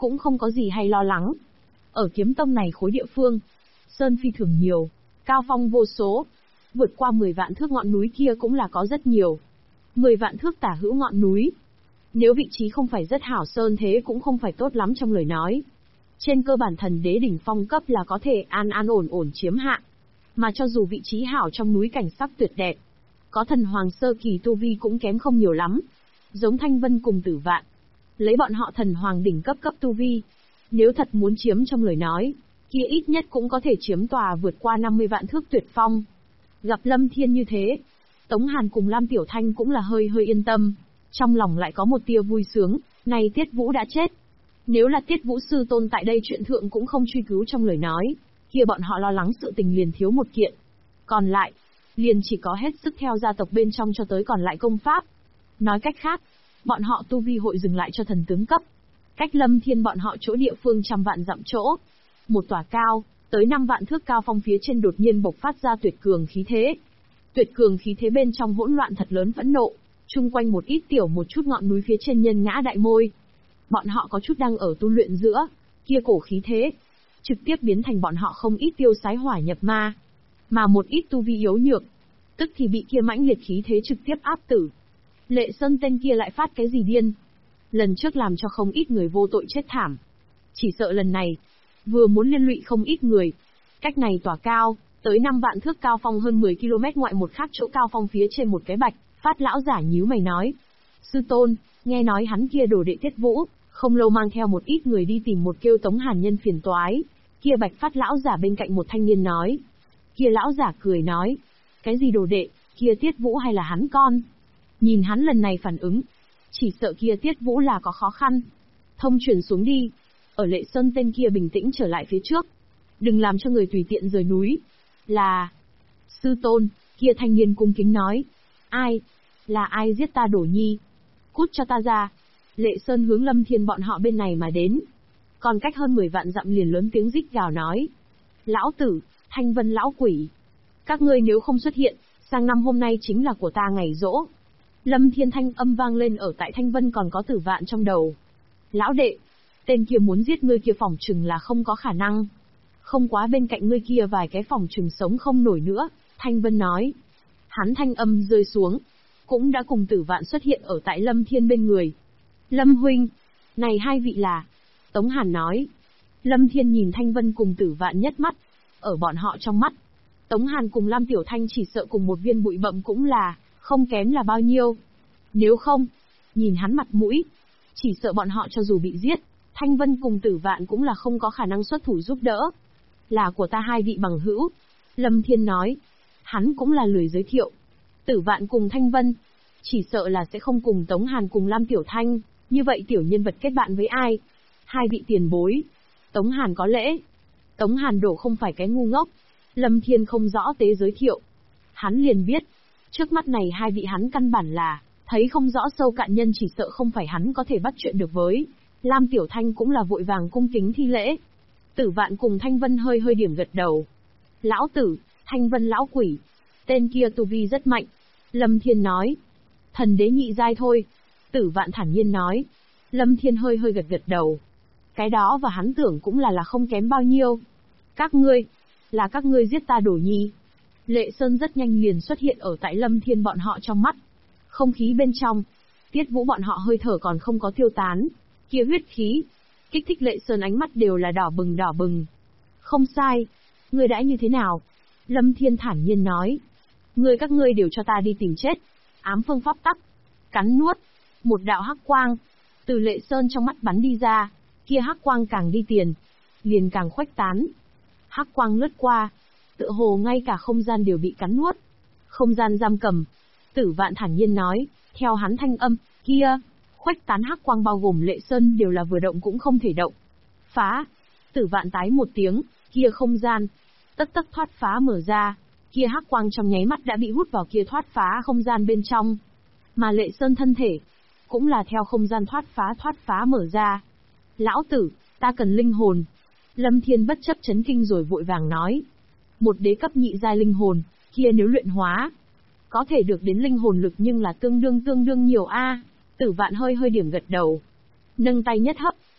cũng không có gì hay lo lắng. Ở kiếm tông này khối địa phương, sơn phi thường nhiều, cao phong vô số, vượt qua 10 vạn thước ngọn núi kia cũng là có rất nhiều. 10 vạn thước tả hữu ngọn núi. Nếu vị trí không phải rất hảo sơn thế cũng không phải tốt lắm trong lời nói. Trên cơ bản thần đế đỉnh phong cấp là có thể an an ổn ổn chiếm hạ. Mà cho dù vị trí hảo trong núi cảnh sắc tuyệt đẹp, có thần hoàng sơ kỳ tu vi cũng kém không nhiều lắm. Giống Thanh Vân cùng Tử Vạn. Lấy bọn họ thần hoàng đỉnh cấp tu vi. Nếu thật muốn chiếm trong lời nói, kia ít nhất cũng có thể chiếm tòa vượt qua 50 vạn thước tuyệt phong. Gặp Lâm Thiên như thế, Tống Hàn cùng Lam Tiểu Thanh cũng là hơi yên tâm. Trong lòng lại có một tia vui sướng, này Tiết Vũ đã chết. Nếu là Tiết Vũ sư tôn tại đây chuyện thượng cũng không truy cứu trong lời nói, kia bọn họ lo lắng sự tình liền thiếu một kiện. Còn lại, liền chỉ có hết sức theo gia tộc bên trong cho tới còn lại công pháp. Nói cách khác, bọn họ tu vi hội dừng lại cho thần tướng cấp. Cách Lâm Thiên bọn họ chỗ địa phương trăm vạn dặm chỗ. Một tòa cao, tới 5 vạn thước cao phong phía trên đột nhiên bộc phát ra tuyệt cường khí thế. Tuyệt cường khí thế bên trong hỗn loạn thật lớn phẫn nộ, chung quanh một ít tiểu một chút ngọn núi phía trên nhân ngã đại môi. Bọn họ có chút đang ở tu luyện giữa, kia cổ khí thế, trực tiếp biến thành bọn họ không ít tiêu sái hỏa nhập ma. Mà một ít tu vi yếu nhược, tức thì bị kia mãnh liệt khí thế trực tiếp áp tử. Lệ Sơn tên kia lại phát cái gì điên? Lần trước làm cho không ít người vô tội chết thảm. Chỉ sợ lần này, vừa muốn liên lụy không ít người. Cách này tỏa cao, tới 5 vạn thước cao phong hơn 10 km ngoại một khác chỗ cao phong phía trên một cái bạch, Phát lão giả nhíu mày nói. Sư tôn, nghe nói hắn kia đồ đệ Tiết Vũ, không lâu mang theo một ít người đi tìm một kêu Tống Hàn nhân phiền toái. Kia bạch Phát lão giả bên cạnh một thanh niên nói. Kia lão giả cười nói. Cái gì đồ đệ, kia Tiết Vũ hay là hắn con? Nhìn hắn lần này phản ứng, chỉ sợ kia Tiết Vũ là có khó khăn. Thông truyền xuống đi. Ở Lệ Sơn tên kia bình tĩnh trở lại phía trước. Đừng làm cho người tùy tiện rời núi. Là... Sư tôn, kia thanh niên cung kính nói. Ai? Là ai giết ta Đổ Nhi? Cút cho ta ra. Lệ Sơn hướng Lâm Thiên bọn họ bên này mà đến. Còn cách hơn 10 vạn dặm liền lớn tiếng rít gào nói. Lão tử, Thanh Vân lão quỷ. Các ngươi nếu không xuất hiện, sang năm hôm nay chính là của ta ngày rỗ. Lâm Thiên thanh âm vang lên ở tại Thanh Vân còn có Tử Vạn trong đầu. Lão đệ, tên kia muốn giết ngươi kia phỏng chừng là không có khả năng. Không quá bên cạnh ngươi kia vài cái phỏng chừng sống không nổi nữa, Thanh Vân nói. Hắn thanh âm rơi xuống, cũng đã cùng Tử Vạn xuất hiện ở tại Lâm Thiên bên người. Lâm huynh, này hai vị là... Tống Hàn nói. Lâm Thiên nhìn Thanh Vân cùng Tử Vạn nhất mắt, ở bọn họ trong mắt. Tống Hàn cùng Lam Tiểu Thanh chỉ sợ cùng một viên bụi bậm cũng là, không kém là bao nhiêu. Nếu không, nhìn hắn mặt mũi, chỉ sợ bọn họ cho dù bị giết, Thanh Vân cùng Tử Vạn cũng là không có khả năng xuất thủ giúp đỡ. Là của ta hai vị bằng hữu. Lâm Thiên nói. Hắn cũng là lười giới thiệu. Tử Vạn cùng Thanh Vân, chỉ sợ là sẽ không cùng Tống Hàn cùng Lam Tiểu Thanh, như vậy tiểu nhân vật kết bạn với ai? Hai vị tiền bối. Tống Hàn có lễ. Tống Hàn đổ không phải cái ngu ngốc. Lâm Thiên không rõ tế giới thiệu. Hắn liền biết, trước mắt này hai vị hắn căn bản là, thấy không rõ sâu cạn nhân chỉ sợ không phải hắn có thể bắt chuyện được với. Lam Tiểu Thanh cũng là vội vàng cung kính thi lễ. Tử Vạn cùng Thanh Vân hơi điểm gật đầu. Lão tử, Thanh Vân lão quỷ. Tên kia tu vi rất mạnh. Lâm Thiên nói. Thần đế nhị giai thôi. Tử Vạn thản nhiên nói. Lâm Thiên hơi gật đầu. Cái đó và hắn tưởng cũng là không kém bao nhiêu. Các ngươi, là các ngươi giết ta Đổ Nhi. Lệ Sơn rất nhanh liền xuất hiện ở tại Lâm Thiên bọn họ trong mắt. Không khí bên trong, Tiết Vũ bọn họ hơi thở còn không có tiêu tán. Kia huyết khí, kích thích Lệ Sơn ánh mắt đều là đỏ bừng. Không sai, ngươi đã như thế nào? Lâm Thiên thản nhiên nói. Các ngươi đều cho ta đi tìm chết. Ám phương pháp tắc. Cắn nuốt. Một đạo hắc quang. Từ Lệ Sơn trong mắt bắn đi ra. Kia hắc quang càng đi tiền. Liền càng khuếch tán. Hắc quang lướt qua. Tựa hồ ngay cả không gian đều bị cắn nuốt. Không gian giam cầm. Tử Vạn thản nhiên nói. Theo hắn thanh âm, kia. Khuếch tán hắc quang bao gồm Lệ Sơn đều là vừa động cũng không thể động. Phá. Tử Vạn tái một tiếng. Kia không gian. Tất thoát phá mở ra. Kia hắc quang trong nháy mắt đã bị hút vào kia thoát phá không gian bên trong. Mà Lệ Sơn thân thể, cũng là theo không gian thoát phá mở ra. Lão tử, ta cần linh hồn. Lâm Thiên bất chấp chấn kinh rồi vội vàng nói. Một đế cấp nhị giai linh hồn, kia nếu luyện hóa, có thể được đến linh hồn lực nhưng là tương đương nhiều a. Tử Vạn hơi điểm gật đầu. Nâng tay nhất hấp,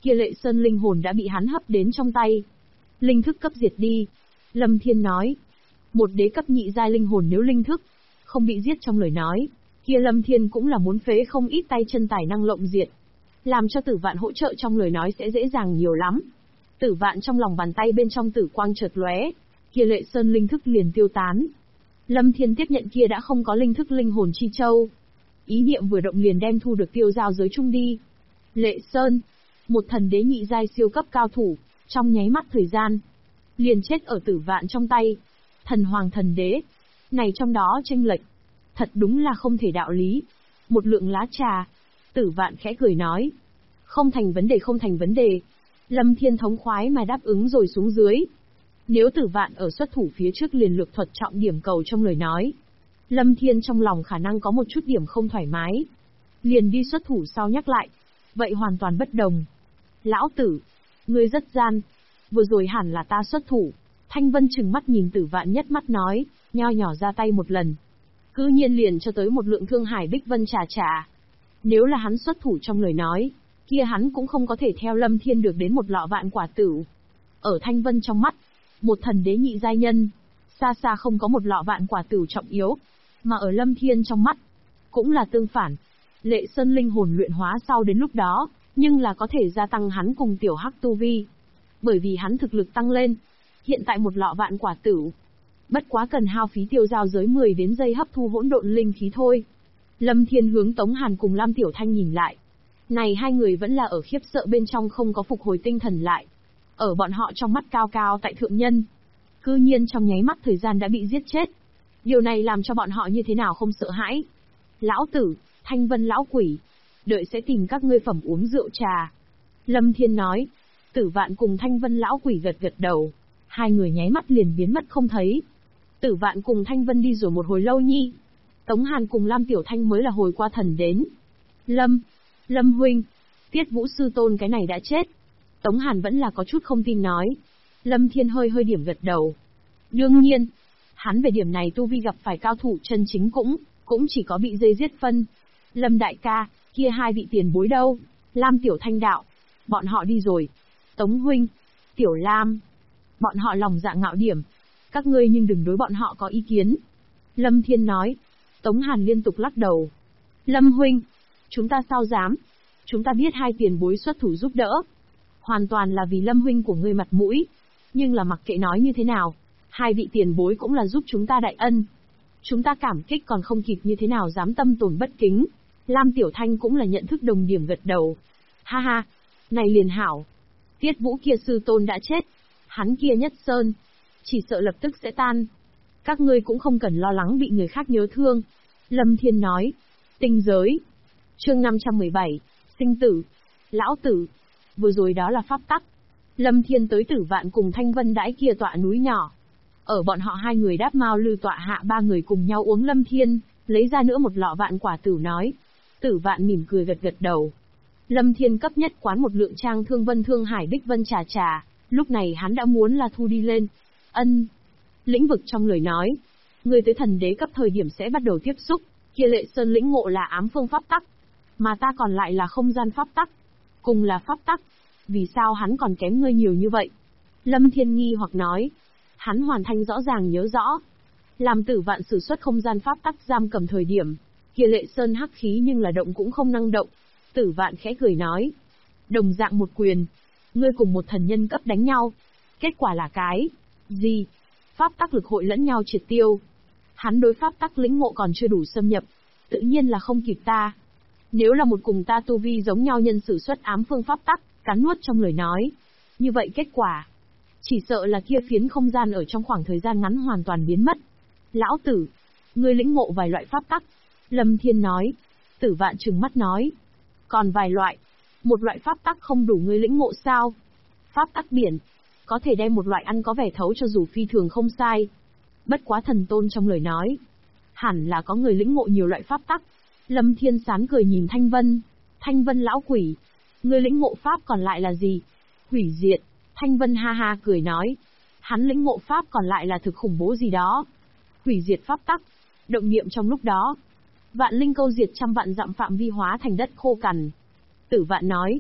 kia Lệ Sơn linh hồn đã bị hắn hấp đến trong tay. Linh thức cấp diệt đi. Lâm Thiên nói. Một đế cấp nhị giai linh hồn nếu linh thức không bị giết trong lời nói, kia Lâm Thiên cũng là muốn phế không ít tay chân tài năng lộng diệt. Làm cho Tử Vạn hỗ trợ trong lời nói sẽ dễ dàng nhiều lắm. Tử Vạn trong lòng bàn tay bên trong tử quang chợt lóe, kia Lệ Sơn linh thức liền tiêu tán. Lâm Thiên tiếp nhận kia đã không có linh thức linh hồn chi châu. Ý niệm vừa động liền đem thu được tiêu giao giới trung đi. Lệ Sơn, một thần đế nhị giai siêu cấp cao thủ, trong nháy mắt thời gian, liền chết ở Tử Vạn trong tay. Thần hoàng thần đế, này trong đó chênh lệch, thật đúng là không thể đạo lý. Một lượng lá trà, Tử Vạn khẽ cười nói. Không thành vấn đề không thành vấn đề. Lâm Thiên thống khoái mà đáp ứng rồi xuống dưới. Nếu Tử Vạn ở xuất thủ phía trước liền lược thuật trọng điểm cầu trong lời nói, Lâm Thiên trong lòng khả năng có một chút điểm không thoải mái. Liền đi xuất thủ sau nhắc lại. Vậy hoàn toàn bất đồng. Lão tử, ngươi rất gian. Vừa rồi hẳn là ta xuất thủ. Thanh Vân trừng mắt nhìn Tử Vạn nhất mắt nói, nho nhỏ ra tay một lần. Cư nhiên liền cho tới một lượng thương hải bích vân trà. Nếu là hắn xuất thủ trong lời nói, kia hắn cũng không có thể theo Lâm Thiên được đến một lọ vạn quả tửu. Ở Thanh Vân trong mắt, một thần đế nhị giai nhân, xa xa không có một lọ vạn quả tửu trọng yếu, mà ở Lâm Thiên trong mắt, cũng là tương phản. Lệ Sơn linh hồn luyện hóa sau đến lúc đó, nhưng là có thể gia tăng hắn cùng tiểu hắc tu vi. Bởi vì hắn thực lực tăng lên, hiện tại một lọ vạn quả tửu, bất quá cần hao phí tiêu giao giới 10 đến giây hấp thu hỗn độn linh khí thôi. Lâm Thiên hướng Tống Hàn cùng Lam Tiểu Thanh nhìn lại. Này hai người vẫn là ở khiếp sợ bên trong không có phục hồi tinh thần lại. Ở bọn họ trong mắt cao cao tại thượng nhân, cư nhiên trong nháy mắt thời gian đã bị giết chết. Điều này làm cho bọn họ như thế nào không sợ hãi. Lão tử, Thanh Vân lão quỷ, đợi sẽ tìm các ngươi phẩm uống rượu trà. Lâm Thiên nói. Tử Vạn cùng Thanh Vân lão quỷ gật gật đầu. Hai người nháy mắt liền biến mất không thấy. Tử Vạn cùng Thanh Vân đi rồi một hồi lâu nhi. Tống Hàn cùng Lam Tiểu Thanh mới là hồi qua thần đến. Lâm huynh, Tiết Vũ sư tôn cái này đã chết. Tống Hàn vẫn là có chút không tin nói. Lâm Thiên hơi điểm gật đầu. Đương nhiên, hắn về điểm này tu vi gặp phải cao thủ chân chính cũng chỉ có bị dây giết phân. Lâm đại ca, kia hai vị tiền bối đâu? Lam Tiểu Thanh đạo. Bọn họ đi rồi. Tống huynh, Tiểu Lam, bọn họ lòng dạ ngạo điểm. Các ngươi nhưng đừng đối bọn họ có ý kiến. Lâm Thiên nói. Tống Hàn liên tục lắc đầu. Lâm huynh, chúng ta sao dám? Chúng ta biết hai tiền bối xuất thủ giúp đỡ. Hoàn toàn là vì Lâm huynh của ngươi mặt mũi. Nhưng là mặc kệ nói như thế nào, hai vị tiền bối cũng là giúp chúng ta đại ân. Chúng ta cảm kích còn không kịp như thế nào dám tâm tổn bất kính. Lam Tiểu Thanh cũng là nhận thức đồng điểm gật đầu. Ha ha, này liền hảo. Tiết Vũ kia sư tôn đã chết. Hắn kia nhất sơn, chỉ sợ lập tức sẽ tan. Các ngươi cũng không cần lo lắng bị người khác nhớ thương. Lâm Thiên nói. Tinh giới. Chương 517. Sinh tử. Lão tử. Vừa rồi đó là pháp tắc. Lâm Thiên tới Tử Vạn cùng Thanh Vân đãi kia tọa núi nhỏ. Ở bọn họ hai người đáp mao lư tọa hạ ba người cùng nhau uống Lâm Thiên, lấy ra nữa một lọ vạn quả tửu nói. Tử Vạn mỉm cười gật gật đầu. Lâm Thiên cấp nhất quán một lượng trang thương vân thương hải bích vân trà, lúc này hắn đã muốn là thu đi lên. Ân. Lĩnh vực trong lời nói. Người tới thần đế cấp thời điểm sẽ bắt đầu tiếp xúc, kia Lệ Sơn lĩnh ngộ là ám phương pháp tắc, mà ta còn lại là không gian pháp tắc. Cùng là pháp tắc, vì sao hắn còn kém ngươi nhiều như vậy? Lâm Thiên nghi hoặc nói. Hắn hoàn thành rõ ràng nhớ rõ. Làm Tử Vạn sử xuất không gian pháp tắc giam cầm thời điểm, kia Lệ Sơn hắc khí nhưng là động cũng không năng động. Tử Vạn khẽ cười nói. Đồng dạng một quyền, ngươi cùng một thần nhân cấp đánh nhau. Kết quả là cái gì? Pháp tắc lực hội lẫn nhau triệt tiêu. Hắn đối pháp tắc lĩnh ngộ còn chưa đủ xâm nhập, tự nhiên là không kịp ta. Nếu là một cùng ta tu vi giống nhau nhân sử xuất ám phương pháp tắc, cắn nuốt trong lời nói, như vậy kết quả, chỉ sợ là kia phiến không gian ở trong khoảng thời gian ngắn hoàn toàn biến mất. Lão tử, ngươi lĩnh ngộ vài loại pháp tắc. Lâm Thiên nói. Tử Vạn trừng mắt nói. Còn vài loại, một loại pháp tắc không đủ ngươi lĩnh ngộ sao? Pháp tắc biển, có thể đem một loại ăn có vẻ thấu cho dù phi thường không sai. Bất quá thần tôn trong lời nói, hẳn là có người lĩnh ngộ nhiều loại pháp tắc. Lâm Thiên sán cười nhìn Thanh Vân. Thanh Vân lão quỷ, ngươi lĩnh ngộ pháp còn lại là gì? Hủy diệt. Thanh Vân ha ha cười nói. Hắn lĩnh ngộ pháp còn lại là thực khủng bố gì đó. Hủy diệt pháp tắc, động niệm trong lúc đó, vạn linh câu diệt trăm vạn dặm phạm vi hóa thành đất khô cằn. Tử Vạn nói.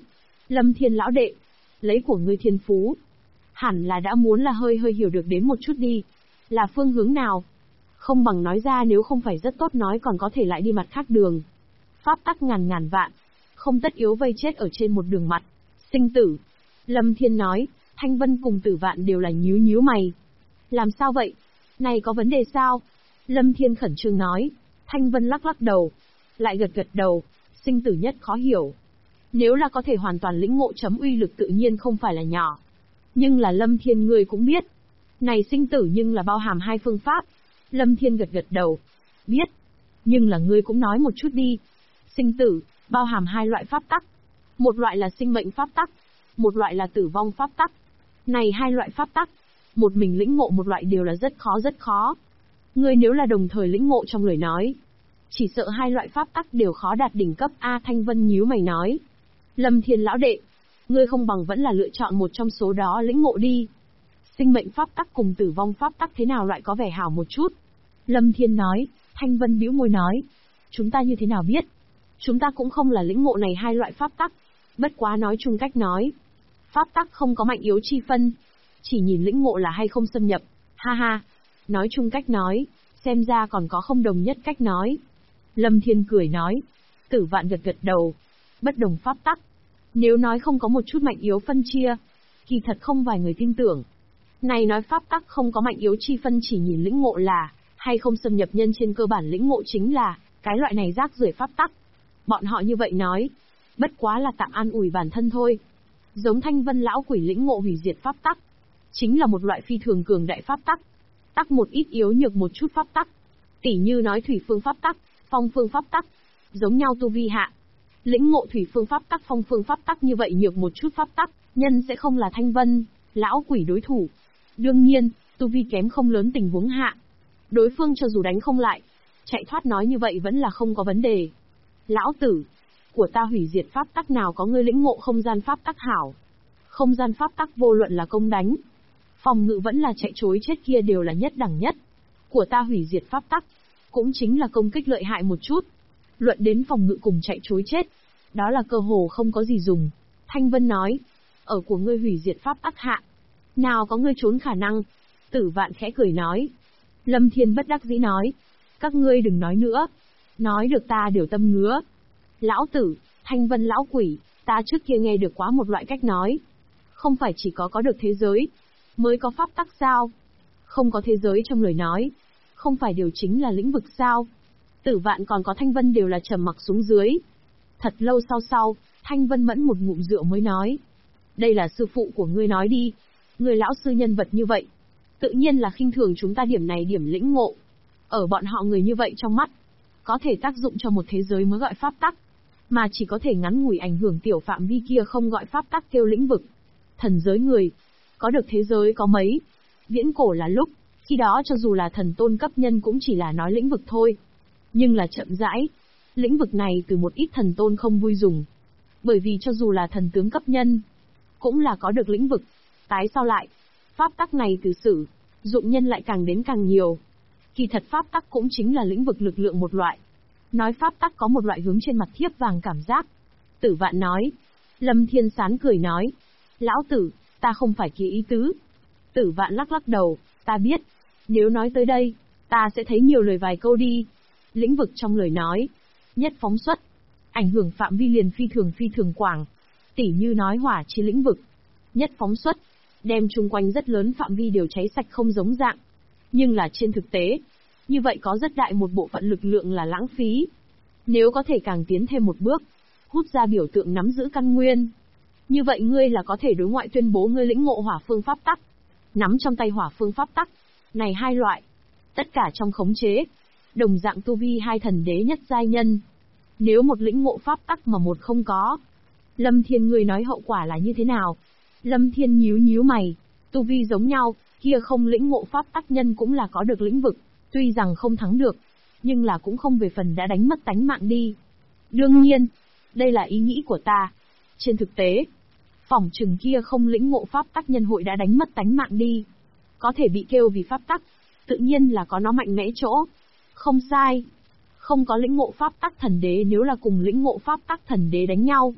Lâm Thiên lão đệ, lấy của ngươi thiên phú, hẳn là đã muốn là hơi hiểu được đến một chút đi. Là phương hướng nào? Không bằng nói ra, nếu không phải rất tốt nói còn có thể lại đi mặt khác đường. Pháp tắc ngàn vạn, không tất yếu vây chết ở trên một đường mặt. Sinh tử. Lâm Thiên nói, Thanh Vân cùng Tử Vạn đều là nhíu mày. Làm sao vậy? Này có vấn đề sao? Lâm Thiên khẩn trương nói. Thanh Vân lắc đầu, lại gật đầu, sinh tử nhất khó hiểu. Nếu là có thể hoàn toàn lĩnh ngộ chấm uy lực tự nhiên không phải là nhỏ. Nhưng là Lâm Thiên ngươi cũng biết. Này sinh tử nhưng là bao hàm hai phương pháp. Lâm Thiên gật đầu. Biết. Nhưng là ngươi cũng nói một chút đi. Sinh tử, bao hàm hai loại pháp tắc. Một loại là sinh mệnh pháp tắc. Một loại là tử vong pháp tắc. Này hai loại pháp tắc. Một mình lĩnh ngộ một loại đều là rất khó. Ngươi nếu là đồng thời lĩnh ngộ trong lời nói. Chỉ sợ hai loại pháp tắc đều khó đạt đỉnh cấp A. Thanh Vân nhíu mày nói. Lâm Thiên lão đệ. Ngươi không bằng vẫn là lựa chọn một trong số đó lĩnh ngộ đi. Sinh mệnh pháp tắc cùng tử vong pháp tắc thế nào loại có vẻ hảo một chút. Lâm Thiên nói. Thanh Vân bĩu môi nói. Chúng ta như thế nào biết? Chúng ta cũng không là lĩnh ngộ này hai loại pháp tắc. Bất quá nói chung cách nói. Pháp tắc không có mạnh yếu chi phân. Chỉ nhìn lĩnh ngộ là hay không xâm nhập. Ha ha. Nói chung cách nói. Xem ra còn có không đồng nhất cách nói. Lâm Thiên cười nói. Tử Vạn gật đầu. Bất đồng pháp tắc. Nếu nói không có một chút mạnh yếu phân chia. Kỳ thật không vài người tin tưởng. Này nói pháp tắc không có mạnh yếu chi phân chỉ nhìn lĩnh ngộ là, hay không xâm nhập nhân trên cơ bản lĩnh ngộ chính là, cái loại này rác rưởi pháp tắc. Bọn họ như vậy nói. Bất quá là tạm an ủi bản thân thôi. Giống Thanh Vân lão quỷ lĩnh ngộ hủy diệt pháp tắc. Chính là một loại phi thường cường đại pháp tắc. Tắc một ít yếu nhược một chút pháp tắc. Tỉ như nói thủy phương pháp tắc, phong phương pháp tắc. Giống nhau tu vi hạ. Lĩnh ngộ thủy phương pháp tắc phong phương pháp tắc như vậy nhược một chút pháp tắc, nhân sẽ không là Thanh Vân lão quỷ đối thủ. Đương nhiên, tu vi kém không lớn tình huống hạ. Đối phương cho dù đánh không lại, chạy thoát nói như vậy vẫn là không có vấn đề. Lão tử, của ta hủy diệt pháp tắc nào có ngươi lĩnh ngộ không gian pháp tắc hảo. Không gian pháp tắc vô luận là công đánh, phòng ngự vẫn là chạy chối chết kia đều là nhất đẳng nhất. Của ta hủy diệt pháp tắc, cũng chính là công kích lợi hại một chút. Luận đến phòng ngự cùng chạy chối chết, đó là cơ hồ không có gì dùng. Thanh Vân nói, ở của ngươi hủy diệt pháp tắc hạ, nào có ngươi trốn khả năng. Tử Vạn khẽ cười nói. Lâm Thiên bất đắc dĩ nói, các ngươi đừng nói nữa. Nói được ta đều tâm ngứa. Lão tử, Thanh Vân lão quỷ, ta trước kia nghe được quá một loại cách nói. Không phải chỉ có được thế giới, mới có pháp tắc sao? Không có thế giới trong lời nói, không phải điều chính là lĩnh vực sao? Tử Vạn còn có Thanh Vân đều là trầm mặc xuống dưới. Thật lâu sau, Thanh Vân mẫn một ngụm rượu mới nói. Đây là sư phụ của ngươi nói đi. Người lão sư nhân vật như vậy. Tự nhiên là khinh thường chúng ta điểm này điểm lĩnh ngộ. Ở bọn họ người như vậy trong mắt. Có thể tác dụng cho một thế giới mới gọi pháp tắc. Mà chỉ có thể ngắn ngủi ảnh hưởng tiểu phạm vi kia không gọi pháp tắc kêu lĩnh vực. Thần giới người. Có được thế giới có mấy. Viễn cổ là lúc. Khi đó cho dù là thần tôn cấp nhân cũng chỉ là nói lĩnh vực thôi. Nhưng là chậm rãi. Lĩnh vực này từ một ít thần tôn không vui dùng. Bởi vì cho dù là thần tướng cấp nhân, cũng là có được lĩnh vực. Tái sau lại, pháp tắc này từ sử dụng nhân lại càng đến càng nhiều. Kỳ thật pháp tắc cũng chính là lĩnh vực lực lượng một loại. Nói pháp tắc có một loại hướng trên mặt thiếp vàng cảm giác. Tử Vạn nói. Lâm Thiên Sán cười nói. Lão tử, ta không phải kia ý tứ. Tử Vạn lắc đầu, ta biết. Nếu nói tới đây, ta sẽ thấy nhiều lời vài câu đi. Lĩnh vực trong lời nói, nhất phóng xuất, ảnh hưởng phạm vi liền phi thường quảng. Tỉ như nói hỏa chi lĩnh vực, nhất phóng xuất, đem chung quanh rất lớn phạm vi đều cháy sạch không giống dạng. Nhưng là trên thực tế, như vậy có rất đại một bộ phận lực lượng là lãng phí. Nếu có thể càng tiến thêm một bước, hút ra biểu tượng nắm giữ căn nguyên. Như vậy ngươi là có thể đối ngoại tuyên bố ngươi lĩnh ngộ hỏa phương pháp tắc. Nắm trong tay hỏa phương pháp tắc. Này hai loại. Tất cả trong khống chế. Đồng dạng tu vi hai thần đế nhất giai nhân. Nếu một lĩnh ngộ pháp tắc mà một không có. Lâm Thiên ngươi nói hậu quả là như thế nào? Lâm Thiên nhíu mày. Tu vi giống nhau, kia không lĩnh ngộ pháp tắc nhân cũng là có được lĩnh vực. Tuy rằng không thắng được, nhưng là cũng không về phần đã đánh mất tánh mạng đi. Đương nhiên, đây là ý nghĩ của ta. Trên thực tế, phỏng chừng kia không lĩnh ngộ pháp tắc nhân hội đã đánh mất tánh mạng đi. Có thể bị kêu vì pháp tắc, tự nhiên là có nó mạnh mẽ chỗ. Không sai. Không có lĩnh ngộ pháp tắc thần đế nếu là cùng lĩnh ngộ pháp tắc thần đế đánh nhau.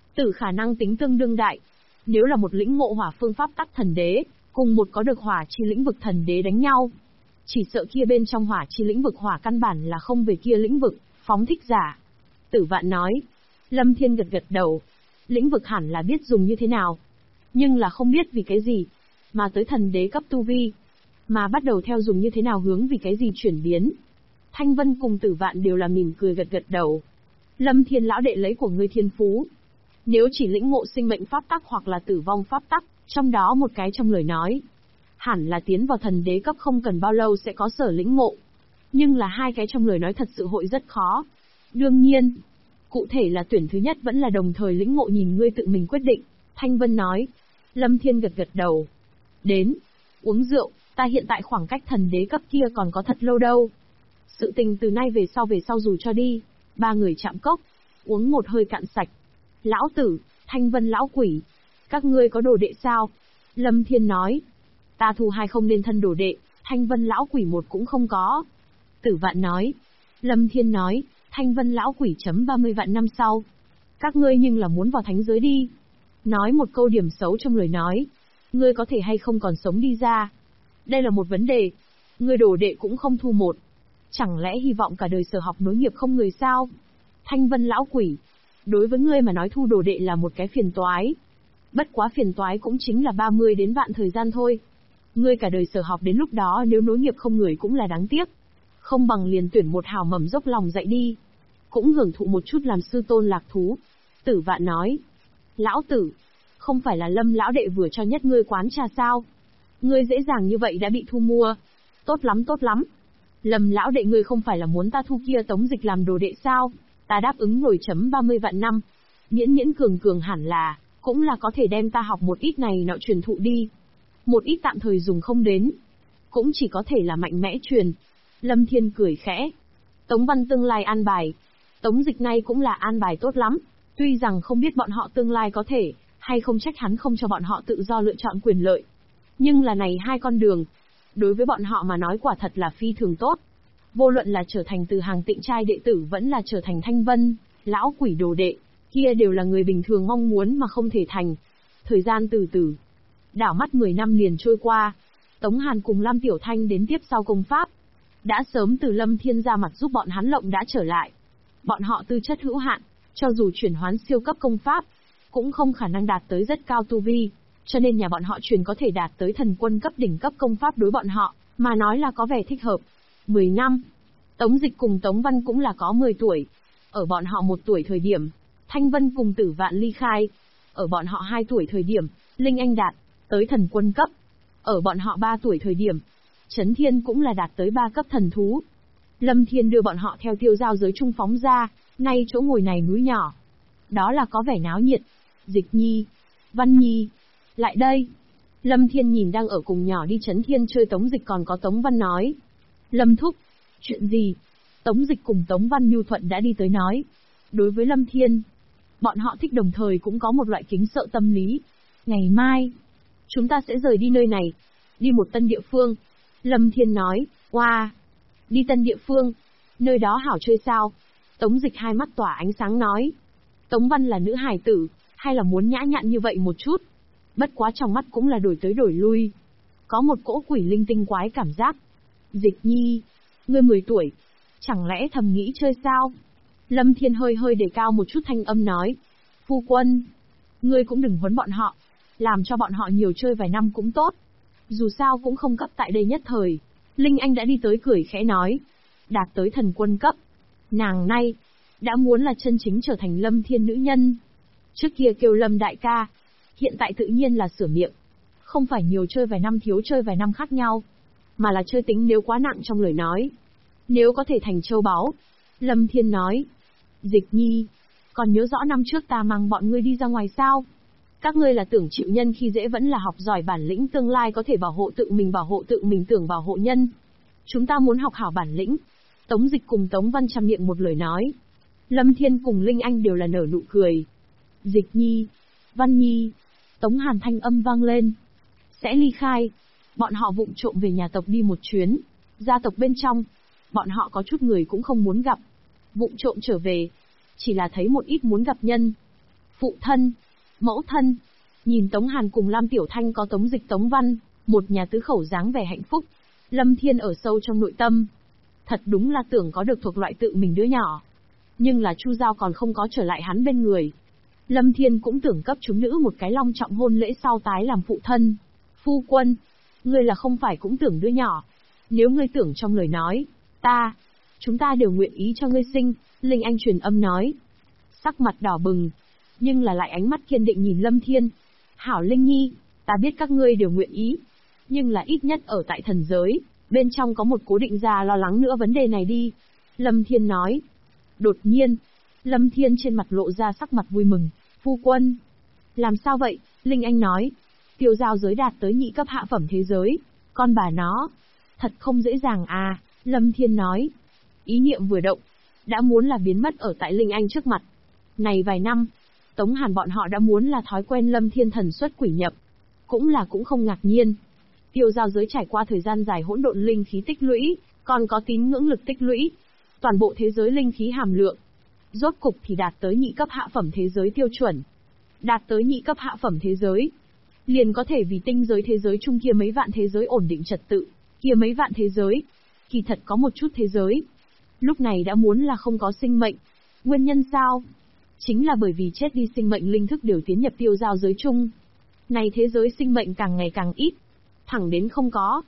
Tử khả năng tính tương đương đại. Nếu là một lĩnh ngộ hỏa phương pháp tắc thần đế, cùng một có được hỏa chi lĩnh vực thần đế đánh nhau, chỉ sợ kia bên trong hỏa chi lĩnh vực hỏa căn bản là không về kia lĩnh vực, phóng thích giả. Tử Vạn nói. Lâm Thiên gật gật đầu. Lĩnh vực hẳn là biết dùng như thế nào, nhưng là không biết vì cái gì, mà tới thần đế cấp tu vi, mà bắt đầu theo dùng như thế nào hướng vì cái gì chuyển biến. Thanh Vân cùng Tử Vạn đều là mỉm cười gật gật đầu. Lâm Thiên lão đệ lấy của ngươi thiên phú. Nếu chỉ lĩnh ngộ sinh mệnh pháp tắc hoặc là tử vong pháp tắc, trong đó một cái trong lời nói, hẳn là tiến vào thần đế cấp không cần bao lâu sẽ có sở lĩnh ngộ. Nhưng là hai cái trong lời nói thật sự hội rất khó. Đương nhiên, cụ thể là tuyển thứ nhất vẫn là đồng thời lĩnh ngộ nhìn ngươi tự mình quyết định, Thanh Vân nói. Lâm Thiên gật gật đầu. Đến, uống rượu, ta hiện tại khoảng cách thần đế cấp kia còn có thật lâu đâu. Sự tình từ nay về sau dù cho đi. Ba người chạm cốc, uống một hơi cạn sạch. Lão Tử, Thanh Vân lão quỷ, các ngươi có đồ đệ sao? Lâm Thiên nói. Ta thu hai không nên thân đồ đệ, Thanh Vân lão quỷ một cũng không có. Tử Vạn nói. Lâm Thiên nói, Thanh Vân lão quỷ chấm 30 vạn năm sau. Các ngươi nhưng là muốn vào thánh giới đi. Nói một câu điểm xấu trong lời nói. Ngươi có thể hay không còn sống đi ra. Đây là một vấn đề. Ngươi đồ đệ cũng không thu một. Chẳng lẽ hy vọng cả đời sở học nối nghiệp không người sao? Thanh Vân lão quỷ. Đối với ngươi mà nói thu đồ đệ là một cái phiền toái. Bất quá phiền toái cũng chính là 30 đến vạn thời gian thôi. Ngươi cả đời sở học đến lúc đó nếu nối nghiệp không người cũng là đáng tiếc. Không bằng liền tuyển một hào mầm dốc lòng dạy đi. Cũng hưởng thụ một chút làm sư tôn lạc thú. Tử Vạn nói. Lão Tử, không phải là Lâm lão đệ vừa cho nhất ngươi quán trà sao? Ngươi dễ dàng như vậy đã bị thu mua. Tốt lắm tốt lắm. Lâm lão đệ ngươi không phải là muốn ta thu kia Tống Dịch làm đồ đệ sao? Ta đáp ứng rồi chấm 30 vạn năm. Miễn miễn cường cường hẳn là, cũng là có thể đem ta học một ít này nọ truyền thụ đi. Một ít tạm thời dùng không đến. Cũng chỉ có thể là mạnh mẽ truyền. Lâm Thiên cười khẽ. Tống Văn tương lai an bài. Tống Dịch nay cũng là an bài tốt lắm. Tuy rằng không biết bọn họ tương lai có thể, hay không trách hắn không cho bọn họ tự do lựa chọn quyền lợi. Nhưng là này hai con đường, đối với bọn họ mà nói quả thật là phi thường tốt. Vô luận là trở thành từ hàng tịnh trai đệ tử vẫn là trở thành Thanh Vân, lão quỷ đồ đệ, kia đều là người bình thường mong muốn mà không thể thành. Thời gian từ từ, đảo mắt 10 năm liền trôi qua, Tống Hàn cùng Lam Tiểu Thanh đến tiếp sau công pháp. Đã sớm từ Lâm Thiên ra mặt giúp bọn hắn lộng đã trở lại. Bọn họ tư chất hữu hạn, cho dù chuyển hoán siêu cấp công pháp, cũng không khả năng đạt tới rất cao tu vi, cho nên nhà bọn họ truyền có thể đạt tới thần quân cấp đỉnh cấp công pháp đối bọn họ, mà nói là có vẻ thích hợp. 10 năm, Tống Dịch cùng Tống Văn cũng là có 10 tuổi. Ở bọn họ 1 tuổi thời điểm, Thanh Vân cùng Tử Vạn ly khai. Ở bọn họ 2 tuổi thời điểm, Linh Anh đạt tới thần quân cấp. Ở bọn họ 3 tuổi thời điểm, Chấn Thiên cũng là đạt tới 3 cấp thần thú. Lâm Thiên đưa bọn họ theo tiêu giao giới trung phóng ra, nay chỗ ngồi này núi nhỏ. Đó là có vẻ náo nhiệt. Dịch Nhi, Văn Nhi, lại đây. Lâm Thiên nhìn đang ở cùng nhỏ đi Chấn Thiên chơi Tống Dịch còn có Tống Văn nói. Lâm thúc, chuyện gì? Tống Dịch cùng Tống Văn nhu thuận đã đi tới nói. Đối với Lâm Thiên, bọn họ thích đồng thời cũng có một loại kính sợ tâm lý. Ngày mai, chúng ta sẽ rời đi nơi này, đi một tân địa phương. Lâm Thiên nói, wow, đi tân địa phương, nơi đó hảo chơi sao? Tống Dịch hai mắt tỏa ánh sáng nói. Tống Văn là nữ hài tử, hay là muốn nhã nhặn như vậy một chút? Bất quá trong mắt cũng là đổi tới đổi lui. Có một cỗ quỷ linh tinh quái cảm giác. Dịch Nhi, ngươi 10 tuổi, chẳng lẽ thầm nghĩ chơi sao? Lâm Thiên hơi hơi đề cao một chút thanh âm nói. Phu quân, ngươi cũng đừng huấn bọn họ, làm cho bọn họ nhiều chơi vài năm cũng tốt. Dù sao cũng không cấp tại đây nhất thời. Linh Anh đã đi tới cười khẽ nói. Đạt tới thần quân cấp. Nàng nay, đã muốn là chân chính trở thành Lâm Thiên nữ nhân. Trước kia kêu Lâm đại ca, hiện tại tự nhiên là sửa miệng. Không phải nhiều chơi vài năm thiếu chơi vài năm khác nhau, mà là chơi tính nếu quá nặng trong lời nói. Nếu có thể thành châu báu. Lâm Thiên nói. Dịch Nhi, còn nhớ rõ năm trước ta mang bọn ngươi đi ra ngoài sao? Các ngươi là tưởng chịu nhân khi dễ vẫn là học giỏi bản lĩnh tương lai có thể bảo hộ tự mình tưởng bảo hộ nhân. Chúng ta muốn học hảo bản lĩnh. Tống Dịch cùng Tống Văn chăm miệng một lời nói. Lâm Thiên cùng Linh Anh đều là nở nụ cười. Dịch Nhi, Văn Nhi, Tống Hàn thanh âm vang lên. Sẽ ly khai. Bọn họ vụng trộm về nhà tộc đi một chuyến. Gia tộc bên trong, bọn họ có chút người cũng không muốn gặp. Vụng trộm trở về, chỉ là thấy một ít muốn gặp nhân. Phụ thân, mẫu thân. Nhìn Tống Hàn cùng Lam Tiểu Thanh có Tống Dịch Tống Văn, một nhà tứ khẩu dáng vẻ hạnh phúc. Lâm Thiên ở sâu trong nội tâm. Thật đúng là tưởng có được thuộc loại tự mình đứa nhỏ. Nhưng là Chu Giao còn không có trở lại hắn bên người. Lâm Thiên cũng tưởng cấp chúng nữ một cái long trọng hôn lễ sau tái làm phụ thân. Phu quân, ngươi là không phải cũng tưởng đứa nhỏ. Nếu ngươi tưởng trong lời nói, chúng ta đều nguyện ý cho ngươi sinh, Linh Anh truyền âm nói. Sắc mặt đỏ bừng, nhưng là lại ánh mắt kiên định nhìn Lâm Thiên. Hảo Linh Nhi, ta biết các ngươi đều nguyện ý. Nhưng là ít nhất ở tại thần giới, bên trong có một cố định gia lo lắng nữa vấn đề này đi. Lâm Thiên nói. Đột nhiên, Lâm Thiên trên mặt lộ ra sắc mặt vui mừng. Phu quân. Làm sao vậy? Linh Anh nói. Tiêu giao giới đạt tới nhị cấp hạ phẩm thế giới. Con bà nó. Thật không dễ dàng à, Lâm Thiên nói. Ý niệm vừa động, đã muốn là biến mất ở tại Linh Anh trước mặt. Này vài năm, Tống Hàn bọn họ đã muốn là thói quen Lâm Thiên thần xuất quỷ nhập. Cũng không ngạc nhiên. Tiêu giao giới trải qua thời gian dài hỗn độn linh khí tích lũy, còn có tín ngưỡng lực tích lũy. Toàn bộ thế giới linh khí hàm lượng, rốt cục thì đạt tới nhị cấp hạ phẩm thế giới tiêu chuẩn. Đạt tới nhị cấp hạ phẩm thế giới, liền có thể vì tinh giới thế giới chung kia mấy vạn thế giới ổn định trật tự, kia mấy vạn thế giới. Kỳ thật có một chút thế giới, lúc này đã muốn là không có sinh mệnh. Nguyên nhân sao? Chính là bởi vì chết đi sinh mệnh linh thức đều tiến nhập tiêu giao giới chung. Này thế giới sinh mệnh càng ngày càng ít, thẳng đến không có.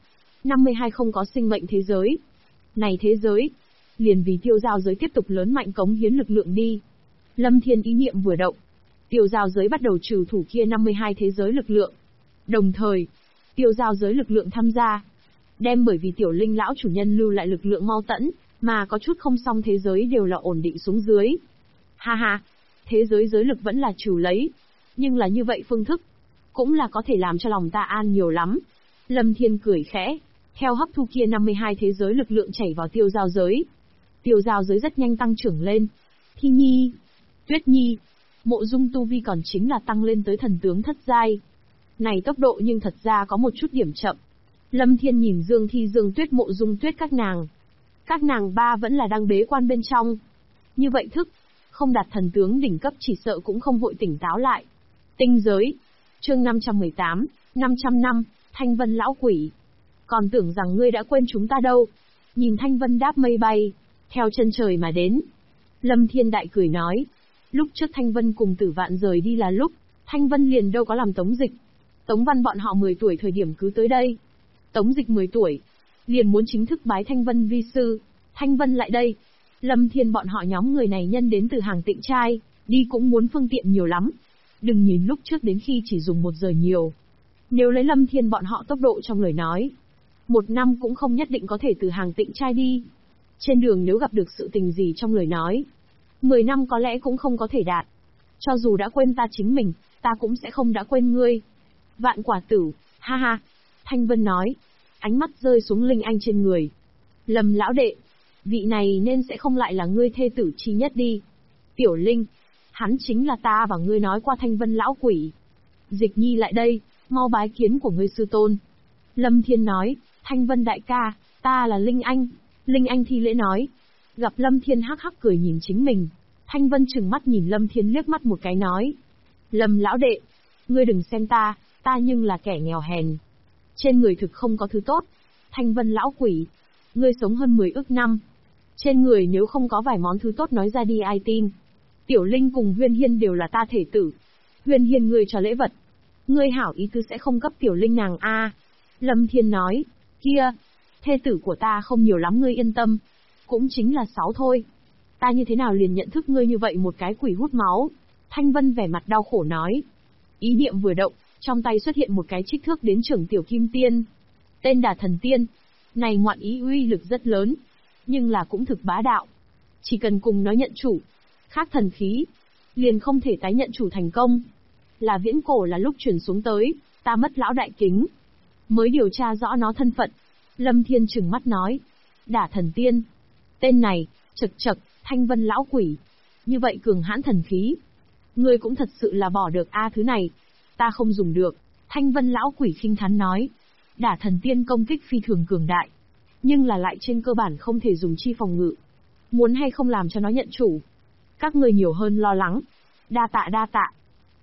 52 không có sinh mệnh thế giới. Này thế giới, liền vì tiêu giao giới tiếp tục lớn mạnh cống hiến lực lượng đi. Lâm Thiên ý niệm vừa động, tiêu giao giới bắt đầu trừ thủ kia 52 thế giới lực lượng. Đồng thời, tiêu giao giới lực lượng tham gia, đem bởi vì tiểu linh lão chủ nhân lưu lại lực lượng mau tẫn, mà có chút không xong thế giới đều là ổn định xuống dưới. Ha ha, thế giới giới lực vẫn là trừ lấy, nhưng là như vậy phương thức, cũng là có thể làm cho lòng ta an nhiều lắm. Lâm Thiên cười khẽ, theo hấp thu kia 52 thế giới lực lượng chảy vào tiêu giao giới. Tiêu giao giới rất nhanh tăng trưởng lên. Thi Nhi, Tuyết Nhi, Mộ Dung tu vi còn chính là tăng lên tới thần tướng thất giai. Này tốc độ nhưng thật ra có một chút điểm chậm. Lâm Thiên nhìn Dương Thi Dương Tuyết Mộ Dung Tuyết các nàng. Các nàng ba vẫn là đang bế quan bên trong. Như vậy thức, không đạt thần tướng đỉnh cấp chỉ sợ cũng không vội tỉnh táo lại. Tinh giới, chương 518, 500 năm, Thanh Vân lão quỷ. Còn tưởng rằng ngươi đã quên chúng ta đâu. Nhìn Thanh Vân đáp mây bay, theo chân trời mà đến. Lâm Thiên đại cười nói. Lúc trước Thanh Vân cùng Tử Vạn rời đi là lúc, Thanh Vân liền đâu có làm Tống Dịch. Tống Văn bọn họ 10 tuổi thời điểm cứ tới đây. Tống Dịch 10 tuổi, liền muốn chính thức bái Thanh Vân vi sư. Thanh Vân lại đây. Lâm Thiên bọn họ nhóm người này nhân đến từ hàng Tịnh Trai, đi cũng muốn phương tiện nhiều lắm. Đừng nhìn lúc trước đến khi chỉ dùng 1 giờ nhiều. Nếu lấy Lâm Thiên bọn họ tốc độ trong lời nói, 1 năm cũng không nhất định có thể từ hàng Tịnh Trai đi. Trên đường nếu gặp được sự tình gì trong lời nói, 10 năm có lẽ cũng không có thể đạt. Cho dù đã quên ta chính mình, ta cũng sẽ không đã quên ngươi. Vạn quả tử, ha ha. Thanh Vân nói, ánh mắt rơi xuống Linh Anh trên người. Lâm lão đệ, vị này nên sẽ không lại là ngươi thê tử chi nhất đi. Tiểu Linh, hắn chính là ta và ngươi nói qua Thanh Vân lão quỷ. Dịch Nhi lại đây, mau bái kiến của ngươi sư tôn. Lâm Thiên nói, Thanh Vân đại ca, ta là Linh Anh. Linh Anh thi lễ nói. Gặp Lâm Thiên hắc hắc cười nhìn chính mình. Thanh Vân trừng mắt nhìn Lâm Thiên liếc mắt một cái nói. Lâm lão đệ, ngươi đừng xem ta nhưng là kẻ nghèo hèn. Trên người thực không có thứ tốt. Thanh Vân lão quỷ, ngươi sống hơn 10 ức năm. Trên người nếu không có vài món thứ tốt nói ra đi ai tin. Tiểu Linh cùng Huyên Hiên đều là ta thể tử. Huyên Hiên ngươi cho lễ vật. Ngươi hảo ý tứ sẽ không cấp Tiểu Linh nàng a. Lâm Thiên nói, kia, thê tử của ta không nhiều lắm ngươi yên tâm. Cũng chính là 6 thôi. Ta như thế nào liền nhận thức ngươi như vậy một cái quỷ hút máu. Thanh Vân vẻ mặt đau khổ nói. Ý niệm vừa động, trong tay xuất hiện một cái trích thước đến trưởng tiểu kim tiên. Tên Đả Thần Tiên. Này ngoạn ý uy lực rất lớn, nhưng là cũng thực bá đạo. Chỉ cần cùng nó nhận chủ, khác thần khí, liền không thể tái nhận chủ thành công. Là viễn cổ là lúc chuyển xuống tới, ta mất lão đại kính. Mới điều tra rõ nó thân phận. Lâm Thiên trừng mắt nói. Đả Thần Tiên. Tên này, chật chật, Thanh Vân lão quỷ. Như vậy cường hãn thần khí. Ngươi cũng thật sự là bỏ được thứ này. Ta không dùng được. Thanh Vân lão quỷ khinh thán nói. Đả Thần Tiên công kích phi thường cường đại. Nhưng là lại trên cơ bản không thể dùng chi phòng ngự. Muốn hay không làm cho nó nhận chủ. Các ngươi nhiều hơn lo lắng. Đa tạ.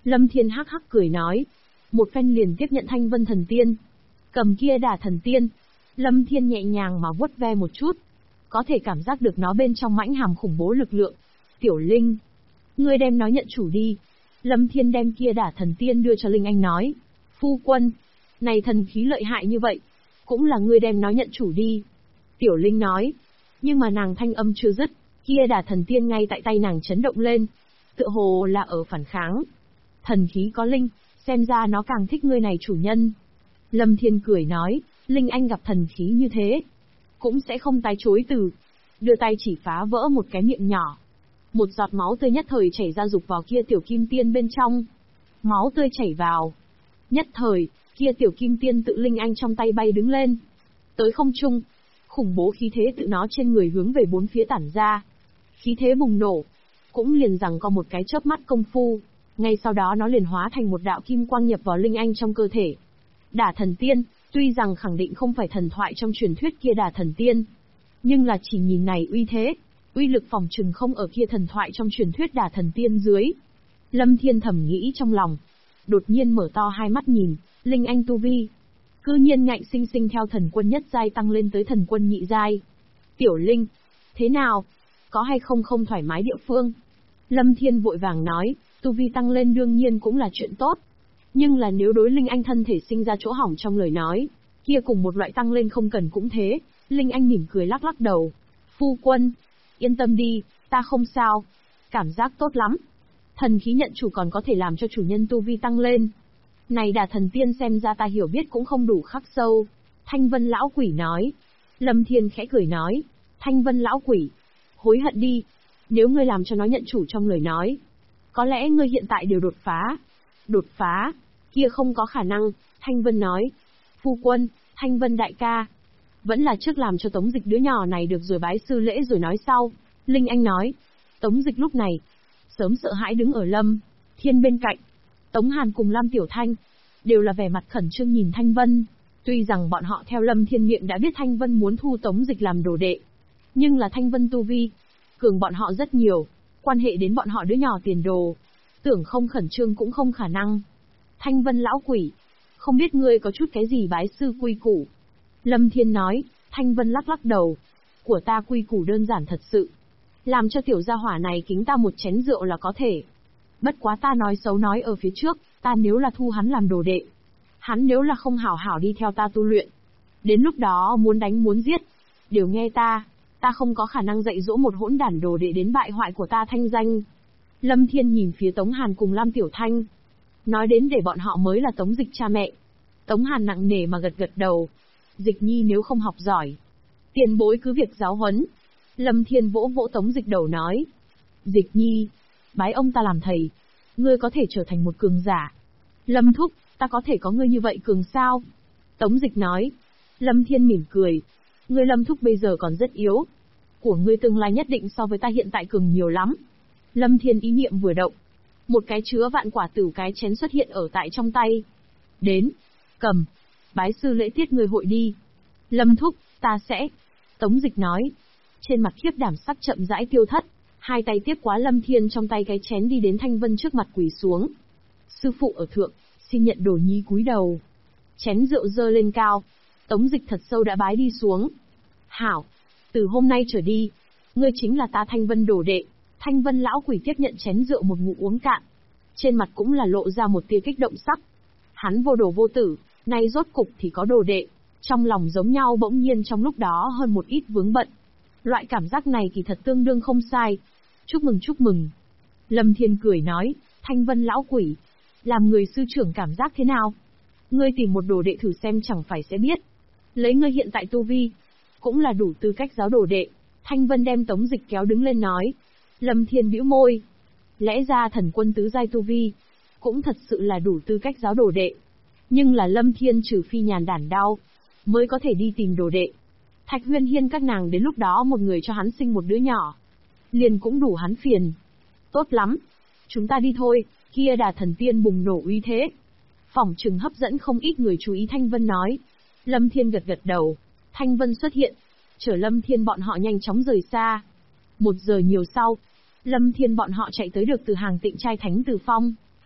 Lâm Thiên hắc hắc cười nói. Một phen liền tiếp nhận Thanh Vân thần tiên. Cầm kia đà thần tiên. Lâm Thiên nhẹ nhàng mà vuốt ve một chút. Có thể cảm giác được nó bên trong mãnh hàm khủng bố lực lượng. Tiểu Linh, ngươi đem nó nhận chủ đi. Lâm Thiên đem kia đả thần tiên đưa cho Linh Anh nói. Phu quân, này thần khí lợi hại như vậy. Cũng là ngươi đem nó nhận chủ đi. Tiểu Linh nói. Nhưng mà nàng thanh âm chưa dứt. Kia đả thần tiên ngay tại tay nàng chấn động lên. Tựa hồ là ở phản kháng. Thần khí có linh, xem ra nó càng thích ngươi này chủ nhân. Lâm Thiên cười nói, Linh Anh gặp thần khí như thế, cũng sẽ không tái chối từ. Đưa tay chỉ phá vỡ một cái miệng nhỏ. Một giọt máu tươi nhất thời chảy ra dục vào kia tiểu kim tiên bên trong. Máu tươi chảy vào. Nhất thời, kia tiểu kim tiên tự Linh Anh trong tay bay đứng lên. Tới không trung, khủng bố khí thế tự nó trên người hướng về bốn phía tản ra. Khí thế bùng nổ, cũng liền rằng có một cái chớp mắt công phu. Ngay sau đó nó liền hóa thành một đạo kim quang nhập vào Linh Anh trong cơ thể. Đả thần tiên, tuy rằng khẳng định không phải thần thoại trong truyền thuyết kia đả thần tiên. Nhưng là chỉ nhìn này uy thế, uy lực phòng trừng không ở kia thần thoại trong truyền thuyết đả thần tiên dưới. Lâm Thiên thầm nghĩ trong lòng. Đột nhiên mở to hai mắt nhìn, Linh Anh tu vi. Cư nhiên ngạnh sinh sinh theo thần quân nhất giai tăng lên tới thần quân nhị giai. Tiểu Linh, thế nào? Có hay không không thoải mái địa phương? Lâm Thiên vội vàng nói, tu vi tăng lên đương nhiên cũng là chuyện tốt. Nhưng là nếu đối Linh Anh thân thể sinh ra chỗ hỏng trong lời nói, kia cùng một loại tăng lên không cần cũng thế. Linh Anh mỉm cười lắc lắc đầu. Phu quân, yên tâm đi, ta không sao. Cảm giác tốt lắm. Thần khí nhận chủ còn có thể làm cho chủ nhân tu vi tăng lên. Này đả thần tiên xem ra ta hiểu biết cũng không đủ khắc sâu. Thanh Vân lão quỷ nói. Lâm Thiên khẽ cười nói. Thanh Vân lão quỷ, hối hận đi. Nếu ngươi làm cho nó nhận chủ trong lời nói, có lẽ ngươi hiện tại đều đột phá. Đột phá? Kia không có khả năng, Thanh Vân nói. Phu quân, Thanh Vân đại ca. Vẫn là trước làm cho Tống Dịch đứa nhỏ này được rồi bái sư lễ rồi nói sau. Linh Anh nói. Tống Dịch lúc này, sớm sợ hãi đứng ở Lâm Thiên bên cạnh. Tống Hàn cùng Lam Tiểu Thanh, đều là vẻ mặt khẩn trương nhìn Thanh Vân. Tuy rằng bọn họ theo Lâm Thiên miệng đã biết Thanh Vân muốn thu Tống Dịch làm đồ đệ. Nhưng là Thanh Vân tu vi, cường bọn họ rất nhiều, quan hệ đến bọn họ đứa nhỏ tiền đồ. Tưởng không khẩn trương cũng không khả năng. Thanh Vân lão quỷ, không biết ngươi có chút cái gì bái sư quy củ. Lâm Thiên nói. Thanh Vân lắc lắc đầu. Của ta quy củ đơn giản thật sự. Làm cho tiểu gia hỏa này kính ta một chén rượu là có thể. Bất quá ta nói xấu nói ở phía trước, ta nếu là thu hắn làm đồ đệ, hắn nếu là không hảo hảo đi theo ta tu luyện, đến lúc đó muốn đánh muốn giết, đều nghe ta không có khả năng dạy dỗ một hỗn đản đồ đệ đến bại hoại của ta thanh danh. Lâm Thiên nhìn phía Tống Hàn cùng Lam Tiểu Thanh. Nói đến để bọn họ mới là Tống Dịch cha mẹ. Tống Hàn nặng nề mà gật gật đầu. Dịch nhi nếu không học giỏi, tiền bối cứ việc giáo huấn. Lâm Thiên vỗ vỗ Tống Dịch đầu nói. Dịch nhi, bái ông ta làm thầy, ngươi có thể trở thành một cường giả. Lâm thúc, ta có thể có ngươi như vậy cường sao? Tống Dịch nói. Lâm Thiên mỉm cười. Ngươi Lâm thúc bây giờ còn rất yếu. Của ngươi tương lai nhất định so với ta hiện tại cường nhiều lắm. Lâm Thiên ý niệm vừa động. Một cái chứa vạn quả tử cái chén xuất hiện ở tại trong tay. Đến, cầm, bái sư lễ tiết người hội đi. Lâm thúc, ta sẽ. Tống Dịch nói. Trên mặt khiếp đảm sắc chậm rãi tiêu thất. Hai tay tiếp quá Lâm Thiên trong tay cái chén đi đến Thanh Vân trước mặt quỳ xuống. Sư phụ ở thượng, xin nhận đồ nhi cúi đầu. Chén rượu dơ lên cao. Tống Dịch thật sâu đã bái đi xuống. Hảo, từ hôm nay trở đi, ngươi chính là ta Thanh Vân đồ đệ. Thanh Vân lão quỷ tiếp nhận chén rượu một ngụm uống cạn. Trên mặt cũng là lộ ra một tia kích động sắc. Hắn vô đồ vô tử, nay rốt cục thì có đồ đệ. Trong lòng giống nhau bỗng nhiên trong lúc đó hơn một ít vướng bận. Loại cảm giác này kỳ thật tương đương không sai. Chúc mừng chúc mừng. Lâm Thiên cười nói, Thanh Vân lão quỷ, làm người sư trưởng cảm giác thế nào? Ngươi tìm một đồ đệ thử xem chẳng phải sẽ biết. Lấy ngươi hiện tại tu vi, cũng là đủ tư cách giáo đồ đệ. Thanh Vân đem Tống Dịch kéo đứng lên nói. Lâm Thiên bĩu môi. Lẽ ra thần quân tứ giai tu vi, cũng thật sự là đủ tư cách giáo đồ đệ. Nhưng là Lâm Thiên trừ phi nhàn đản đau, mới có thể đi tìm đồ đệ. Thạch Huyên Hiên các nàng đến lúc đó một người cho hắn sinh một đứa nhỏ, liền cũng đủ hắn phiền. Tốt lắm, chúng ta đi thôi, kia đà thần tiên bùng nổ uy thế. Phỏng chừng hấp dẫn không ít người chú ý Thanh Vân nói. Lâm Thiên gật gật đầu. Thanh Vân xuất hiện, chở Lâm Thiên bọn họ nhanh chóng rời xa. 1 giờ nhiều sau, Lâm Thiên bọn họ chạy tới được từ hàng Tịnh trai thánh Từ Phong.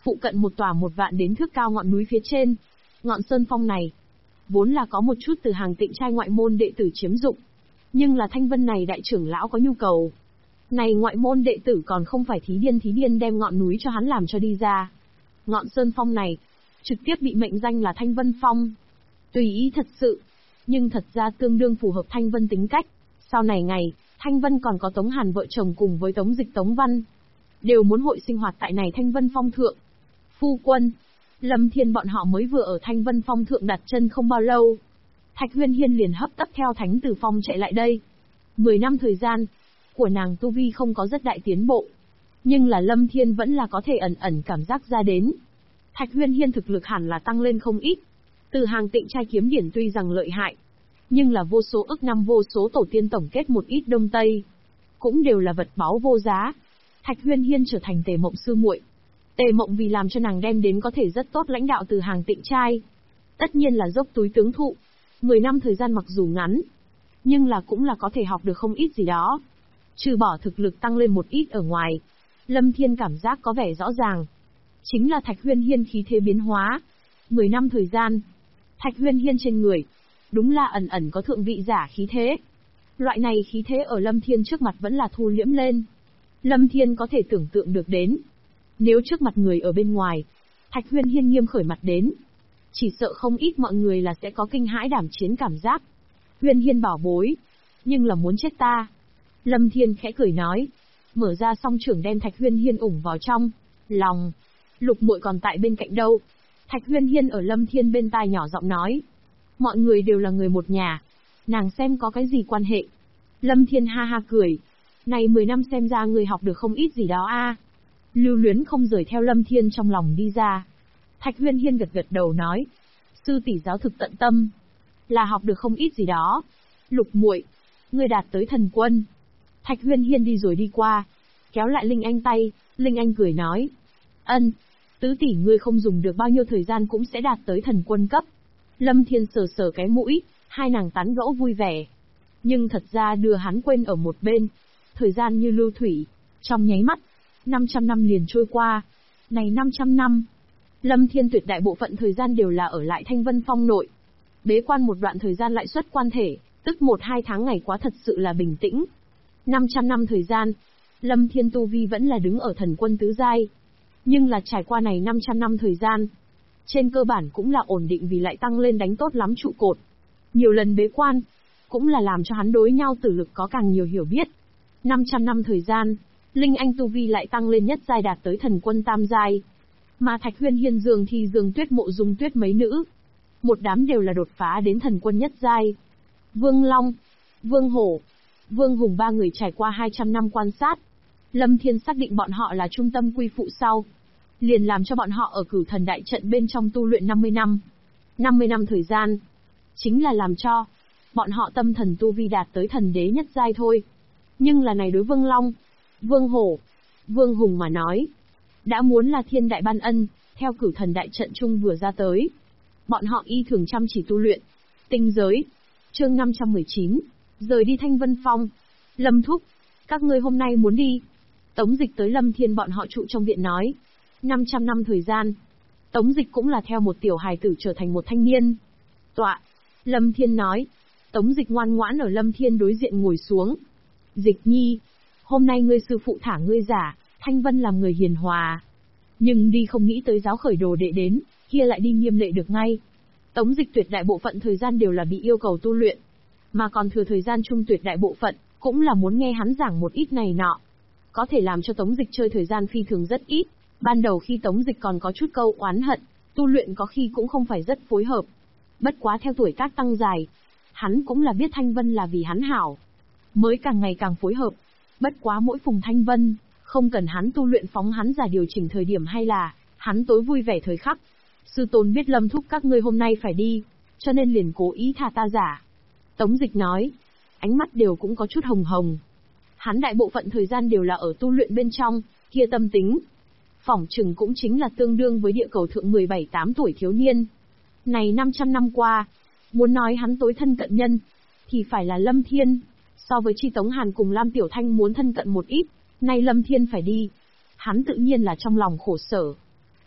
phụ cận một tòa 1 vạn đến thước cao ngọn núi phía trên. Ngọn sơn phong này, vốn là có một chút từ hàng tịnh trai ngoại môn đệ tử chiếm dụng. Nhưng là Thanh Vân này đại trưởng lão có nhu cầu. Này ngoại môn đệ tử còn không phải thí điên đem ngọn núi cho hắn làm cho đi ra. Ngọn sơn phong này, trực tiếp bị mệnh danh là Thanh Vân Phong. Tùy ý thật sự, nhưng thật ra tương đương phù hợp Thanh Vân tính cách. Sau này ngày, Thanh Vân còn có Tống Hàn vợ chồng cùng với Tống Dịch Tống Văn, đều muốn hội sinh hoạt tại này Thanh Vân Phong thượng. Phu quân, Lâm Thiên bọn họ mới vừa ở Thanh Vân Phong thượng đặt chân không bao lâu. Thạch Huyên Hiên liền hấp tấp theo Thánh Tử Phong chạy lại đây. 10 năm thời gian, của nàng tu vi không có rất đại tiến bộ. Nhưng là Lâm Thiên vẫn là có thể ẩn ẩn cảm giác ra đến. Thạch Huyên Hiên thực lực hẳn là tăng lên không ít. Từ hàng tịnh trai kiếm điển tuy rằng lợi hại, nhưng là vô số ức năm vô số tổ tiên tổng kết một ít đông tây, cũng đều là vật báu vô giá. Thạch Huyên Hiên trở thành Tề Mộng sư muội. Tề Mộng vì làm cho nàng đem đến có thể rất tốt lãnh đạo từ hàng tịnh trai. Tất nhiên là dốc túi tướng thụ. 10 năm thời gian mặc dù ngắn, nhưng là cũng là có thể học được không ít gì đó. Trừ bỏ thực lực tăng lên một ít ở ngoài, Lâm Thiên cảm giác có vẻ rõ ràng. Chính là Thạch Huyên Hiên khí thế biến hóa. 10 năm thời gian, Thạch Huyên Hiên trên người, đúng là ẩn ẩn có thượng vị giả khí thế. Loại này khí thế ở Lâm Thiên trước mặt vẫn là thu liễm lên. Lâm Thiên có thể tưởng tượng được đến. Nếu trước mặt người ở bên ngoài, Thạch Huyên Hiên nghiêm khởi mặt đến, chỉ sợ không ít mọi người là sẽ có kinh hãi đảm chiến cảm giác. Huyên Hiên bảo bối, nhưng là muốn chết ta. Lâm Thiên khẽ cười nói, mở ra song trưởng đem Thạch Huyên Hiên ủng vào trong lòng. Lục muội còn tại bên cạnh đâu? Thạch Huyên Hiên ở Lâm Thiên bên tai nhỏ giọng nói. Mọi người đều là người một nhà, nàng xem có cái gì quan hệ. Lâm Thiên ha ha cười. Này 10 năm xem ra người học được không ít gì đó a. Lưu Luyến không rời theo Lâm Thiên trong lòng đi ra. Thạch Huyên Hiên gật gật đầu nói. Sư tỷ giáo thực tận tâm, là học được không ít gì đó. Lục muội, ngươi đạt tới thần quân. Thạch Huyên Hiên đi rồi đi qua, kéo lại Linh Anh tay, Linh Anh cười nói. Ân, tứ tỷ ngươi không dùng được bao nhiêu thời gian cũng sẽ đạt tới thần quân cấp. Lâm Thiên sờ sờ cái mũi, hai nàng tán gẫu vui vẻ. Nhưng thật ra đưa hắn quên ở một bên. Thời gian như lưu thủy, trong nháy mắt, 500 năm liền trôi qua. Này 500 năm, Lâm Thiên tuyệt đại bộ phận thời gian đều là ở lại Thanh Vân Phong nội. Bế quan một đoạn thời gian lại xuất quan thể, tức 1-2 tháng ngày quá thật sự là bình tĩnh. 500 năm thời gian, Lâm Thiên tu vi vẫn là đứng ở thần quân tứ giai. Nhưng là trải qua này 500 năm thời gian, trên cơ bản cũng là ổn định vì lại tăng lên đánh tốt lắm trụ cột. Nhiều lần bế quan, cũng là làm cho hắn đối nhau tử lực có càng nhiều hiểu biết. 500 năm thời gian, Linh Anh tu vi lại tăng lên nhất giai đạt tới thần quân tam giai. Mà Thạch Huyên Hiên Dương Thi Dương Tuyết Mộ Dung Tuyết mấy nữ, một đám đều là đột phá đến thần quân nhất giai. Vương Long, Vương Hổ, Vương Hùng ba người trải qua 200 năm quan sát, Lâm Thiên xác định bọn họ là trung tâm quy phụ sau, liền làm cho bọn họ ở Cửu Thần Đại Trận bên trong tu luyện 50 năm. 50 năm thời gian, chính là làm cho bọn họ tâm thần tu vi đạt tới thần đế nhất giai thôi. Nhưng là này đối Vương Long, Vương Hổ, Vương Hùng mà nói, đã muốn là thiên đại ban ân, theo Cửu Thần Đại Trận chung vừa ra tới. Bọn họ y thường chăm chỉ tu luyện. Tinh giới, chương 519, rời đi Thanh Vân Phong. Lâm thúc, các ngươi hôm nay muốn đi? Tống Dịch tới Lâm Thiên bọn họ trụ trong viện nói. 500 năm thời gian, Tống Dịch cũng là theo một tiểu hài tử trở thành một thanh niên. Tọa, Lâm Thiên nói. Tống Dịch ngoan ngoãn ở Lâm Thiên đối diện ngồi xuống. Dịch nhi, hôm nay ngươi sư phụ thả ngươi giả, Thanh Vân làm người hiền hòa. Nhưng đi không nghĩ tới giáo khởi đồ đệ đến, kia lại đi nghiêm lệ được ngay. Tống Dịch tuyệt đại bộ phận thời gian đều là bị yêu cầu tu luyện, mà còn thừa thời gian chung tuyệt đại bộ phận, cũng là muốn nghe hắn giảng một ít này nọ. Có thể làm cho Tống Dịch chơi thời gian phi thường rất ít. Ban đầu khi Tống Dịch còn có chút câu oán hận, tu luyện có khi cũng không phải rất phối hợp. Bất quá theo tuổi tác tăng dài, hắn cũng là biết Thanh Vân là vì hắn hảo, mới càng ngày càng phối hợp. Bất quá mỗi phùng Thanh Vân, không cần hắn tu luyện phóng hắn giả điều chỉnh thời điểm hay là hắn tối vui vẻ thời khắc. Sư tôn biết Lâm thúc các ngươi hôm nay phải đi, cho nên liền cố ý thả ta giả. Tống Dịch nói, ánh mắt đều cũng có chút hồng hồng. Hắn đại bộ phận thời gian đều là ở tu luyện bên trong, kia tâm tính, phỏng chừng cũng chính là tương đương với địa cầu thượng 17-8 tuổi thiếu niên. Này 500 năm qua, muốn nói hắn tối thân cận nhân, thì phải là Lâm Thiên. So với Chi Tống Hàn cùng Lam Tiểu Thanh muốn thân cận một ít, nay Lâm Thiên phải đi, hắn tự nhiên là trong lòng khổ sở.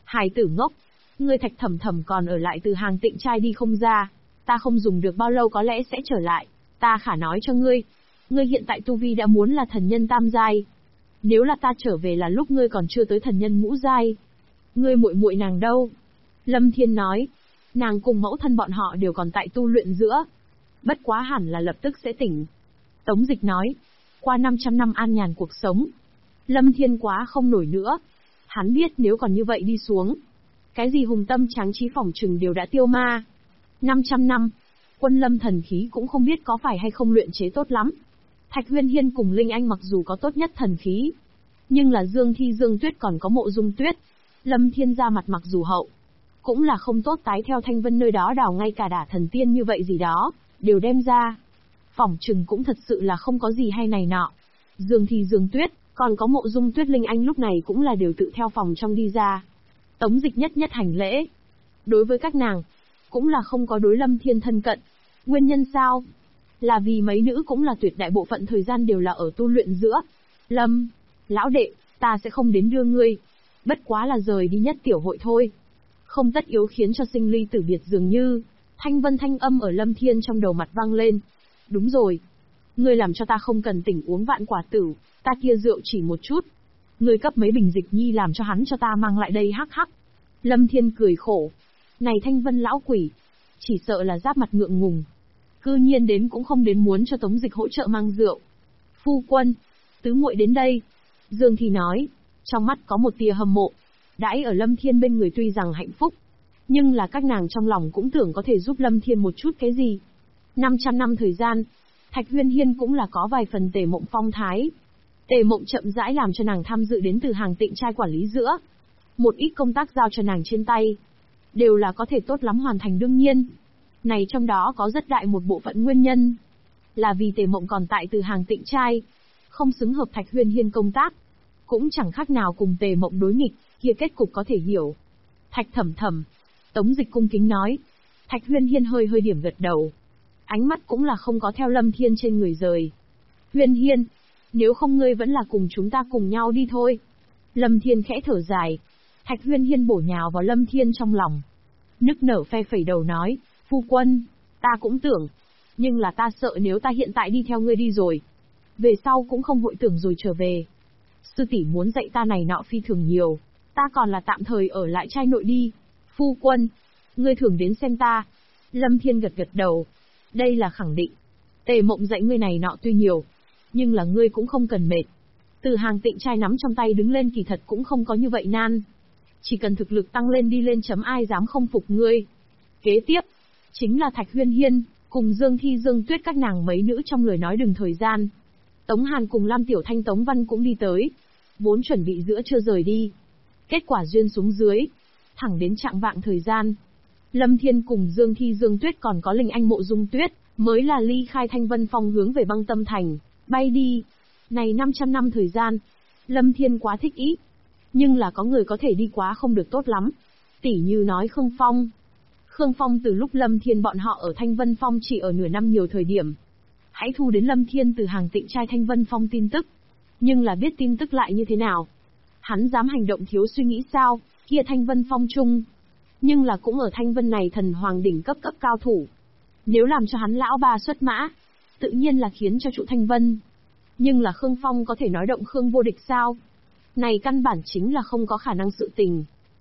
Hài tử ngốc, ngươi Thạch Thẩm Thẩm còn ở lại từ hàng tịnh trai đi không ra, ta không dùng được bao lâu có lẽ sẽ trở lại, ta khả nói cho ngươi, ngươi hiện tại tu vi đã muốn là thần nhân tam giai. Nếu là ta trở về là lúc ngươi còn chưa tới thần nhân ngũ giai. Ngươi muội muội nàng đâu? Lâm Thiên nói, nàng cùng mẫu thân bọn họ đều còn tại tu luyện giữa. Bất quá hẳn là lập tức sẽ tỉnh. Tống Dịch nói, qua 500 năm an nhàn cuộc sống. Lâm Thiên quá không nổi nữa. Hắn biết nếu còn như vậy đi xuống, cái gì hùng tâm tráng trí phỏng trừng đều đã tiêu ma. 500 năm, quân lâm thần khí cũng không biết có phải hay không luyện chế tốt lắm. Thạch Huyên Hiên cùng Linh Anh mặc dù có tốt nhất thần khí, nhưng là Dương Thi Dương Tuyết còn có Mộ Dung Tuyết. Lâm Thiên ra mặt mặc dù hậu, cũng là không tốt tái theo Thanh Vân nơi đó đào ngay cả đả thần tiên như vậy gì đó, đều đem ra. Phỏng trừng cũng thật sự là không có gì hay này nọ. Dương Thi Dương Tuyết, còn có Mộ Dung Tuyết Linh Anh lúc này cũng là đều tự theo phòng trong đi ra. Tống Dịch nhất nhất hành lễ. Đối với các nàng, cũng là không có đối Lâm Thiên thân cận. Nguyên nhân sao? Là vì mấy nữ cũng là tuyệt đại bộ phận thời gian đều là ở tu luyện giữa. Lâm, lão đệ, ta sẽ không đến đưa ngươi. Bất quá là rời đi nhất tiểu hội thôi. Không tất yếu khiến cho sinh ly tử biệt dường như. Thanh Vân thanh âm ở Lâm Thiên trong đầu mặt vang lên. Đúng rồi. Ngươi làm cho ta không cần tỉnh uống vạn quả tử, ta kia rượu chỉ một chút. Ngươi cấp mấy bình dịch nhi làm cho hắn cho ta mang lại đây hắc hắc. Lâm Thiên cười khổ. Này Thanh Vân lão quỷ, chỉ sợ là giáp mặt ngượng ngùng. Cư nhiên đến cũng không đến muốn cho Tống Dịch hỗ trợ mang rượu. Phu quân, tứ muội đến đây. Dương Thì nói, trong mắt có một tia hâm mộ. Đãi ở Lâm Thiên bên người tuy rằng hạnh phúc, nhưng là các nàng trong lòng cũng tưởng có thể giúp Lâm Thiên một chút cái gì. 500 năm thời gian, Thạch Huyên Hiên cũng là có vài phần Tề Mộng phong thái. Tề Mộng chậm rãi làm cho nàng tham dự đến từ hàng tịnh trai quản lý giữa. Một ít công tác giao cho nàng trên tay, đều là có thể tốt lắm hoàn thành đương nhiên. Này trong đó có rất đại một bộ phận nguyên nhân, là vì Tề Mộng còn tại từ hàng tịnh trai, không xứng hợp Thạch Huyên Hiên công tác. Cũng chẳng khác nào cùng Tề Mộng đối nghịch, kia kết cục có thể hiểu. Thạch Thẩm Thẩm, Tống Dịch cung kính nói. Thạch Huyên Hiên hơi hơi điểm gật đầu. Ánh mắt cũng là không có theo Lâm Thiên trên người rời. Huyên Hiên, nếu không ngươi vẫn là cùng chúng ta cùng nhau đi thôi. Lâm Thiên khẽ thở dài. Thạch Huyên Hiên bổ nhào vào Lâm Thiên trong lòng. Nức nở phe phẩy đầu nói, phu quân, ta cũng tưởng. Nhưng là ta sợ nếu ta hiện tại đi theo ngươi đi rồi, về sau cũng không hội tưởng rồi trở về. Sư tỷ muốn dạy ta này nọ phi thường nhiều, ta còn là tạm thời ở lại trai nội đi. Phu quân, ngươi thường đến xem ta. Lâm Thiên gật gật đầu. Đây là khẳng định. Tề Mộng dạy ngươi này nọ tuy nhiều, nhưng là ngươi cũng không cần mệt. Từ hàng tịnh trai nắm trong tay đứng lên kỳ thật cũng không có như vậy nan. Chỉ cần thực lực tăng lên đi lên chấm ai dám không phục ngươi. Kế tiếp, chính là Thạch Huyên Hiên, cùng Dương Thi Dương Tuyết các nàng mấy nữ trong lời nói đừng thời gian. Tống Hàn cùng Lam Tiểu Thanh Tống Văn cũng đi tới. Vốn chuẩn bị giữa chưa rời đi. Kết quả duyên xuống dưới. Thẳng đến trạng vạng thời gian. Lâm Thiên cùng Dương Thi Dương Tuyết còn có Linh Anh Mộ Dung Tuyết, mới là ly khai Thanh Vân Phong hướng về Băng Tâm Thành, bay đi. Này 500 năm thời gian, Lâm Thiên quá thích ý. Nhưng là có người có thể đi quá không được tốt lắm. Tỉ như nói Khương Phong. Khương Phong từ lúc Lâm Thiên bọn họ ở Thanh Vân Phong chỉ ở nửa năm nhiều thời điểm. Hãy thu đến Lâm Thiên từ hàng tịnh trai Thanh Vân Phong tin tức. Nhưng là biết tin tức lại như thế nào? Hắn dám hành động thiếu suy nghĩ sao? Kia Thanh Vân Phong chung. Nhưng là cũng ở Thanh Vân này thần hoàng đỉnh cấp cao thủ. Nếu làm cho hắn lão ba xuất mã, tự nhiên là khiến cho trụ Thanh Vân. Nhưng là Khương Phong có thể nói động Khương vô địch sao? Này căn bản chính là không có khả năng sự tình.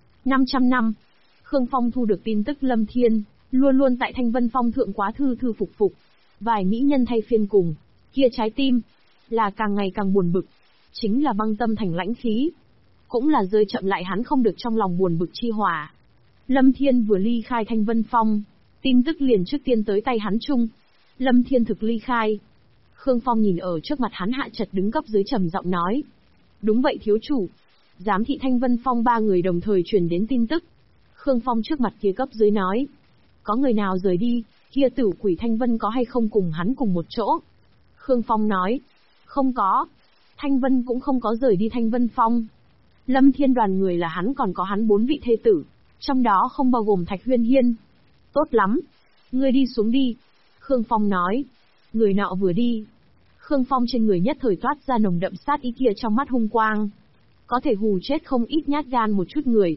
500 năm, Khương Phong thu được tin tức Lâm Thiên, luôn luôn tại Thanh Vân Phong thượng quá thư thư phục phục. Vài mỹ nhân thay phiên cùng, kia trái tim, là càng ngày càng buồn bực. Chính là Băng Tâm Thành lãnh khí. Cũng là rơi chậm lại hắn không được trong lòng buồn bực chi hỏa. Lâm Thiên vừa ly khai Thanh Vân Phong, tin tức liền trước tiên tới tay hắn chung. Lâm Thiên thực ly khai. Khương Phong nhìn ở trước mặt hắn hạ chật đứng cấp dưới trầm giọng nói. Đúng vậy thiếu chủ. Giám thị Thanh Vân Phong ba người đồng thời truyền đến tin tức. Khương Phong trước mặt kia cấp dưới nói. Có người nào rời đi, kia tử quỷ Thanh Vân có hay không cùng hắn cùng một chỗ? Khương Phong nói. Không có. Thanh Vân cũng không có rời đi Thanh Vân Phong. Lâm Thiên đoàn người là hắn còn có hắn 4 vị thê tử. Trong đó không bao gồm Thạch Huyên Hiên. Tốt lắm. Ngươi đi xuống đi. Khương Phong nói. Người nọ vừa đi. Khương Phong trên người nhất thời toát ra nồng đậm sát ý kia trong mắt hung quang. Có thể hù chết không ít nhát gan một chút người.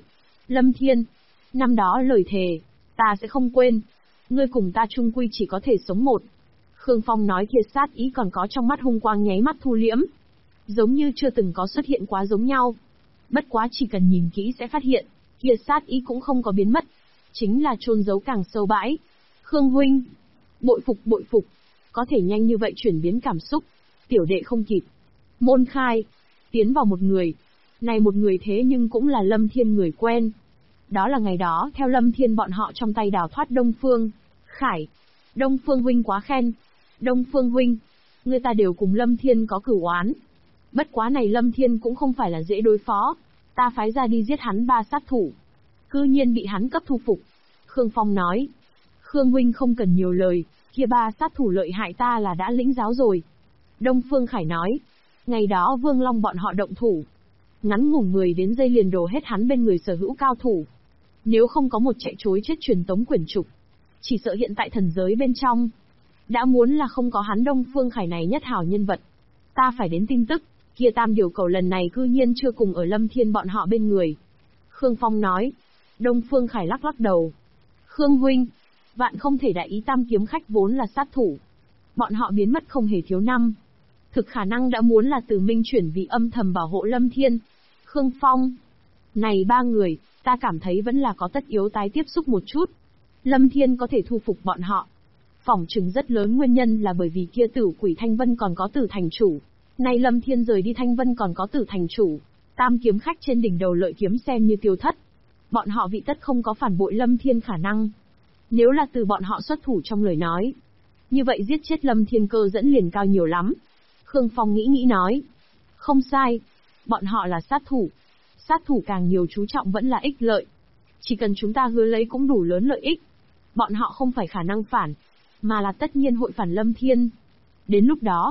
Lâm Thiên, năm đó lời thề, ta sẽ không quên. Ngươi cùng ta chung quy chỉ có thể sống một. Khương Phong nói kia sát ý còn có trong mắt hung quang nháy mắt thu liễm. Giống như chưa từng có xuất hiện quá giống nhau. Bất quá chỉ cần nhìn kỹ sẽ phát hiện, kia sát ý cũng không có biến mất. Chính là chôn giấu càng sâu bãi. Khương huynh, bội phục, có thể nhanh như vậy chuyển biến cảm xúc. Tiểu đệ không kịp. Môn khai, tiến vào một người. Này một người thế nhưng cũng là Lâm Thiên người quen. Đó là ngày đó theo Lâm Thiên bọn họ trong tay đào thoát Đông Phương Khải. Đông Phương huynh quá khen. Đông Phương huynh, người ta đều cùng Lâm Thiên có cửu oán. Bất quá này Lâm Thiên cũng không phải là dễ đối phó. Ta phái ra đi giết hắn 3 sát thủ. Cư nhiên bị hắn cấp thu phục. Khương Phong nói. Khương huynh không cần nhiều lời, kia 3 sát thủ lợi hại ta là đã lĩnh giáo rồi. Đông Phương Khải nói. Ngày đó Vương Long bọn họ động thủ. Ngắn ngủn 10 đến giây liền đổ hết hắn bên người sở hữu cao thủ. Nếu không có một chạy trối chết truyền tống quyển trục, chỉ sợ hiện tại thần giới bên trong, đã muốn là không có hắn Đông Phương Khải này nhất hảo nhân vật. Ta phải đến tin tức, kia tam điều cầu lần này cư nhiên chưa cùng ở Lâm Thiên bọn họ bên người. Khương Phong nói. Đông Phương Khải lắc lắc đầu. Khương huynh, vạn không thể đại ý tam kiếm khách vốn là sát thủ. Bọn họ biến mất không hề thiếu năm. Thực khả năng đã muốn là từ minh chuyển vì âm thầm bảo hộ Lâm Thiên. Khương Phong. Này 3 người, ta cảm thấy vẫn là có tất yếu tái tiếp xúc một chút. Lâm Thiên có thể thu phục bọn họ. Phỏng chừng rất lớn nguyên nhân là bởi vì kia Tử Quỷ Thanh Vân còn có Tử thành chủ. Nay Lâm Thiên rời đi Thanh Vân còn có Tử thành chủ. Tam kiếm khách trên đỉnh đầu lợi kiếm xem như tiêu thất. Bọn họ vị tất không có phản bội Lâm Thiên khả năng. Nếu là từ bọn họ xuất thủ trong lời nói, như vậy giết chết Lâm Thiên cơ dẫn liền cao nhiều lắm. Khương Phong nghĩ nói. Không sai. Bọn họ là sát thủ. Sát thủ càng nhiều chú trọng vẫn là ích lợi. Chỉ cần chúng ta hứa lấy cũng đủ lớn lợi ích. Bọn họ không phải khả năng phản, mà là tất nhiên hội phản Lâm Thiên. Đến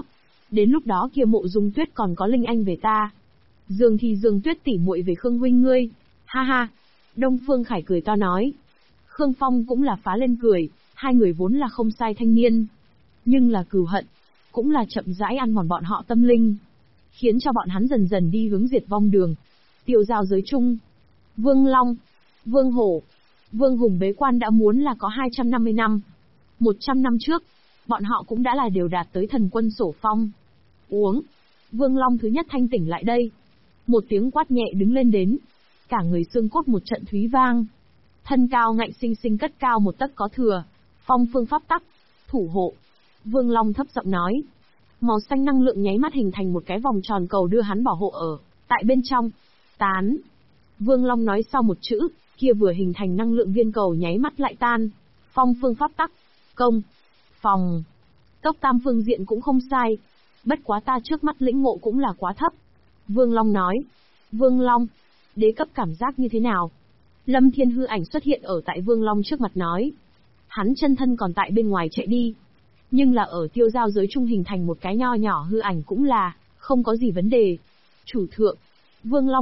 lúc đó kia Mộ Dung Tuyết còn có Linh Anh về ta. Dương Tuyết tỉ muội về Khương huynh ngươi. Ha ha. Đông Phương Khải cười to nói. Khương Phong cũng là phá lên cười, hai người vốn là không sai thanh niên. Nhưng là cừu hận, cũng là chậm rãi ăn mòn bọn họ tâm linh. Khiến cho bọn hắn dần dần đi hướng diệt vong đường. Tiêu giao giới chung. Vương Long, Vương Hổ, Vương Hùng bế quan đã muốn là có 250 năm. 100 năm trước, bọn họ cũng đã là đều đạt tới thần quân sổ phong. Uống. Vương Long thứ nhất thanh tỉnh lại đây. Một tiếng quát nhẹ đứng lên đến. Cả người xương cốt một trận thúy vang. Thân cao ngạnh sinh sinh cất cao một tấc có thừa. Phong phương pháp tắc. Thủ hộ. Vương Long thấp giọng nói. Màu xanh năng lượng nháy mắt hình thành một cái vòng tròn cầu đưa hắn bảo hộ ở tại bên trong. Tán. Vương Long nói sau một chữ, kia vừa hình thành năng lượng viên cầu nháy mắt lại tan. Phong phương pháp tắc. Công. Phòng. Tốc tam phương diện cũng không sai. Bất quá ta trước mắt lĩnh ngộ cũng là quá thấp. Vương Long nói. Vương Long, đế cấp cảm giác như thế nào? Lâm Thiên hư ảnh xuất hiện ở tại Vương Long trước mặt nói. Hắn chân thân còn tại bên ngoài chạy đi. Nhưng là ở tiêu giao giới trung hình thành một cái nho nhỏ hư ảnh cũng là, không có gì vấn đề. Chủ thượng, Vương Long